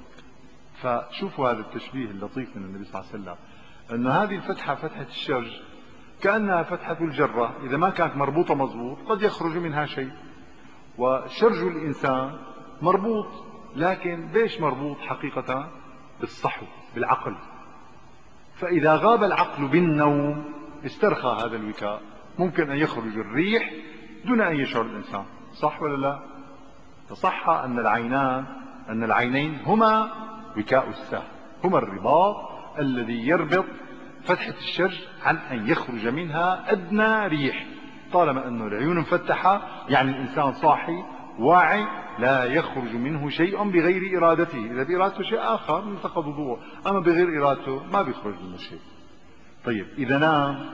فشوفوا هذا التشبيه اللطيف من النبي صلى الله عليه وسلم، أن هذه الفتحة فتحة الشرج كأنها فتحة الجرة، إذا ما كانت مربوطة مضبوط قد يخرج منها شيء. وشرج الإنسان مربوط، لكن بيش مربوط حقيقة؟ بالصحو، بالعقل. فإذا غاب العقل بالنوم استرخى هذا الوكاء، ممكن أن يخرج الريح دون أن يشعر الإنسان. صح ولا لا؟ فصح أن العينان أن العينين هما وكاء السهم، هما الرباط الذي يربط فتحة الشرج عن أن يخرج منها أدنى ريح. طالما أنه العيون مفتحة يعني الإنسان صاحي واعي، لا يخرج منه شيء بغير إرادته. إذا بإرادته شيء آخر انتقض وضوءه، أما بغير إرادته ما بيخرج منه شيء. طيب إذا نام،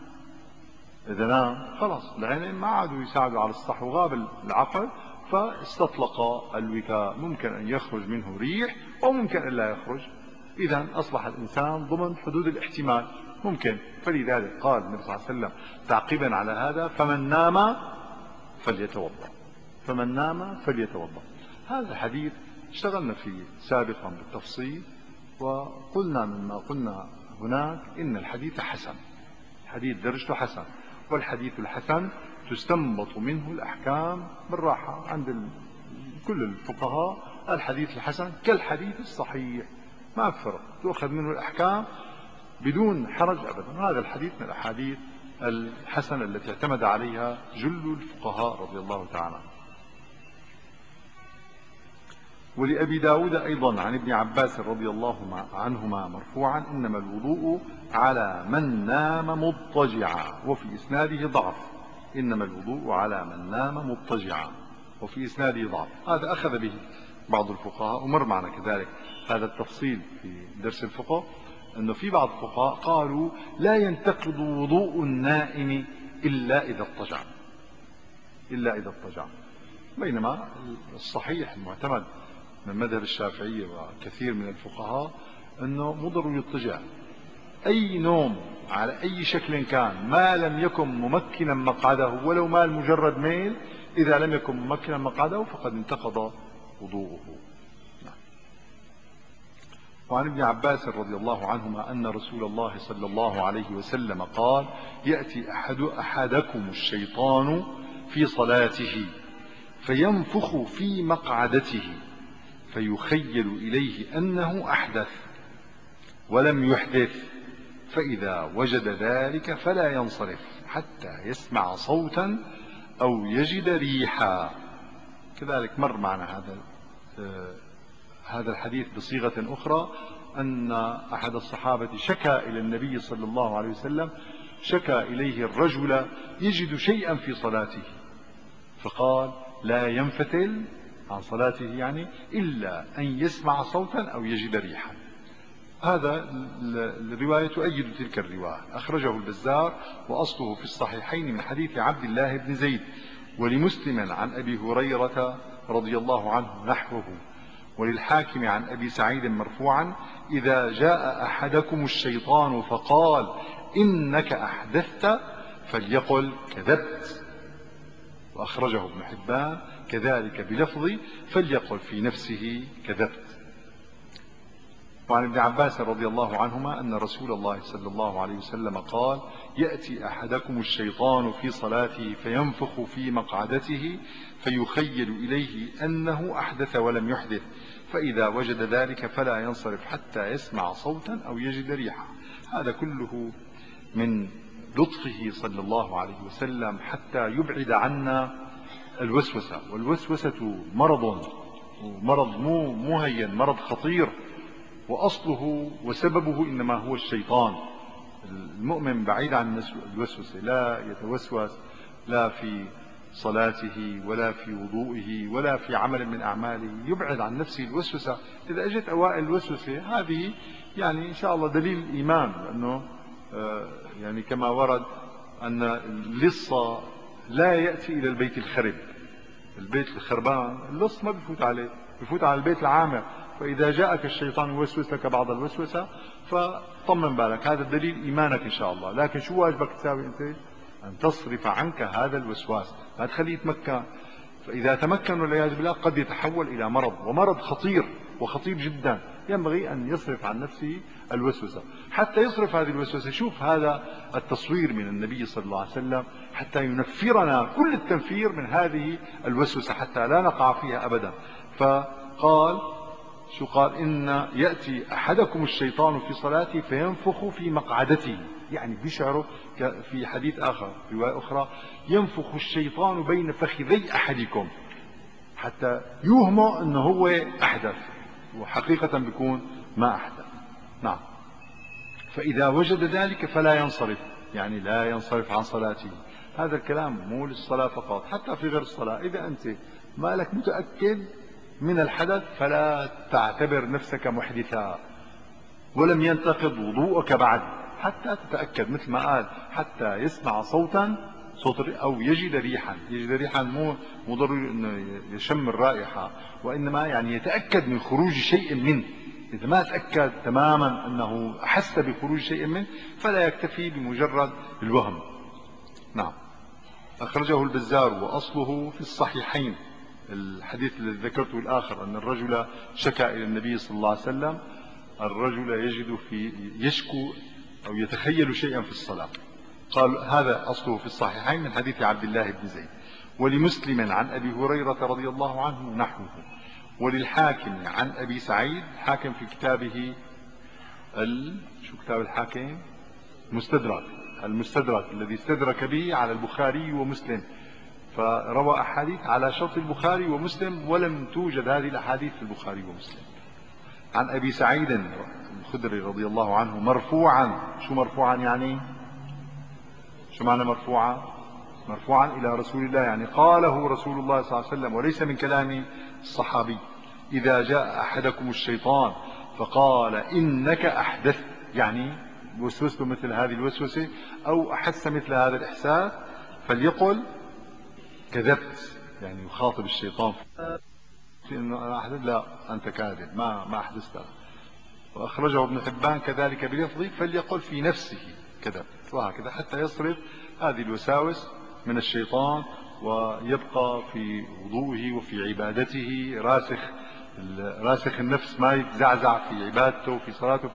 إذا نام خلاص العينين ما عادوا يساعدوا على الصحو، غاب العقل فاستطلق الوكاء، ممكن أن يخرج منه ريح وممكن أن لا يخرج. إذا أصبح الإنسان ضمن حدود الاحتمال، ممكن. فلذلك قال النبي صلى الله عليه وسلم تعقيبا على هذا: فمن نام فليتوضأ، فمن نام فليتوضأ. هذا الحديث اشتغلنا فيه سابقا بالتفصيل، وقلنا مما قلنا هناك إن الحديث حسن، الحديث درجته حسن، والحديث الحسن تستنبط منه الأحكام بالراحة عند كل الفقهاء. الحديث الحسن كالحديث الصحيح، ما في فرق، تؤخذ منه الأحكام بدون حرج أبدا. هذا الحديث من الأحاديث الحسنة التي اعتمد عليها جل الفقهاء رضي الله تعالى. ولأبي داود أيضا عن ابن عباس رضي الله عنهما مرفوعا: إنما الوضوء على من نام مضطجعا، وفي إسناده ضعف. إنما الوضوء على من نام مضطجعا وفي إسناده ضعف. هذا أخذ به بعض الفقهاء، ومر معنا كذلك هذا التفصيل في درس الفقه، أنه في بعض الفقهاء قالوا لا ينتقض وضوء النائم إلا إذا اضطجع، إلا إذا اضطجع. بينما الصحيح المعتمد من مذهب الشافعية وكثير من الفقهاء أنه مو ضروري يضطجع. أي نوم على أي شكل كان ما لم يكن ممكنا مقعده، ولو مال مجرد ميل، إذا لم يكن ممكنا مقعده فقد انتقض وضوءه. وعن ابن عباس رضي الله عنهما أن رسول الله صلى الله عليه وسلم قال: يأتي أحد أحدكم الشيطان في صلاته فينفخ في مقعدته فيخيل إليه أنه أحدث ولم يحدث، فإذا وجد ذلك فلا ينصرف حتى يسمع صوتا أو يجد ريحا. كذلك مر معنا هذا هذا الحديث بصيغة أخرى، أن أحد الصحابة شكى إلى النبي صلى الله عليه وسلم، شكى إليه الرجل يجد شيئا في صلاته، فقال: لا ينفتل عن صلاته يعني إلا أن يسمع صوتا أو يجد ريحا. هذا الرواية تؤيد تلك الرواية، أخرجه البزار وأصله في الصحيحين من حديث عبد الله بن زيد، ولمسلم عن أبي هريرة رضي الله عنه نحوه، وللحاكم عن أبي سعيد مرفوعا: إذا جاء أحدكم الشيطان فقال إنك أحدثت فليقل كذبت. وأخرجه ابن حبان كذلك بلفظ فليقل في نفسه كذبت. وعن ابن عباس رضي الله عنهما أن رسول الله صلى الله عليه وسلم قال: يأتي أحدكم الشيطان في صلاته فينفخ في مقعدته فيخيل إليه أنه أحدث ولم يحدث، فإذا وجد ذلك فلا ينصرف حتى يسمع صوتا أو يجد ريحا. هذا كله من لطفه صلى الله عليه وسلم حتى يبعد عنا الوسوسة. والوسوسة مرض، مرض مو مو هين، مرض خطير، وأصله وسببه إنما هو الشيطان. المؤمن بعيد عن الوسوسة، لا يتوسوس لا في صلاته ولا في وضوئه ولا في عمل من أعماله، يبعد عن نفسه الوسوسة. إذا أجت أوائل الوسوسة هذه يعني إن شاء الله دليل الإيمان، لأنه يعني كما ورد أن اللص لا يأتي إلى البيت الخرب، البيت الخربان اللص ما بفوت عليه، بفوت على البيت العامر. فإذا جاءك الشيطان يوسوس لك بعض الوسوسة فطمن بالك، هذا الدليل إيمانك إن شاء الله. لكن شو واجبك تساوي أنت؟ أن تصرف عنك هذا الوسواس، ما تخليه يتمكن. فإذا تمكن والعياذ بالله قد يتحول إلى مرض، ومرض خطير وخطير جدا. ينبغي أن يصرف عن نفسه الوسوسة. حتى يصرف هذه الوسوسة، شوف هذا التصوير من النبي صلى الله عليه وسلم حتى ينفرنا كل التنفير من هذه الوسوسة حتى لا نقع فيها أبدا. فقال شو قال؟ إن يأتي أحدكم الشيطان في صلاته فينفخ في مقعدته، يعني بيشعره في حديث آخر رواية أخرى ينفخ الشيطان بين فخذي أحدكم، حتى يوهمه أنه هو أحدث وحقيقة بيكون ما أحدث. نعم. فإذا وجد ذلك فلا ينصرف، يعني لا ينصرف عن صلاته. هذا الكلام مو للصلاة فقط، حتى في غير الصلاة. إذا أنت ما لك متأكد من الحدث فلا تعتبر نفسك محدثا، ولم ينتقض وضوءك بعد حتى تتأكد، مثل ما قال حتى يسمع صوتا صوت أو يجد ريحا. يجد ريحا مو مو ضروري انه يشم الرائحة، وإنما يعني يتأكد من خروج شيء منه. إذا ما تأكد تماما أنه أحس بخروج شيء منه فلا يكتفي بمجرد الوهم. نعم. أخرجه البزار وأصله في الصحيحين. الحديث الذي ذكرته الآخر أن الرجل شكى إلى النبي صلى الله عليه وسلم، الرجل يجد في يشكو أو يتخيل شيئا في الصلاة. قال هذا أصله في الصحيحين من حديث عبد الله بن زيد. ولمسلم عن أبي هريرة رضي الله عنه نحوه. وللحاكم عن أبي سعيد، حاكم في كتابه ال... شو كتاب الحاكم؟ مستدرك، المستدرك الذي استدرك به على البخاري ومسلم، فروى أحاديث على شرط البخاري ومسلم ولم توجد هذه الأحاديث في البخاري ومسلم. عن أبي سعيد الخدري رضي الله عنه مرفوعا. شو مرفوعا يعني؟ شو معنى مرفوعا؟ مرفوعا إلى رسول الله، يعني قاله رسول الله صلى الله عليه وسلم وليس من كلام الصحابي. إذا جاء أحدكم الشيطان فقال إنك أحدث، يعني وسوسته مثل هذه الوسوسة أو أحس مثل هذا الإحساس، فليقل كذبت، يعني يخاطب الشيطان في انه انا احدث، لا انت كاذب، ما ما احدثت. واخرجه ابن حبان كذلك بلفظه فليقل في نفسه كذبت، وهكذا حتى يصرف هذه الوساوس من الشيطان ويبقى في وضوءه وفي عبادته راسخ راسخ النفس، ما يتزعزع في عبادته وفي صلاته.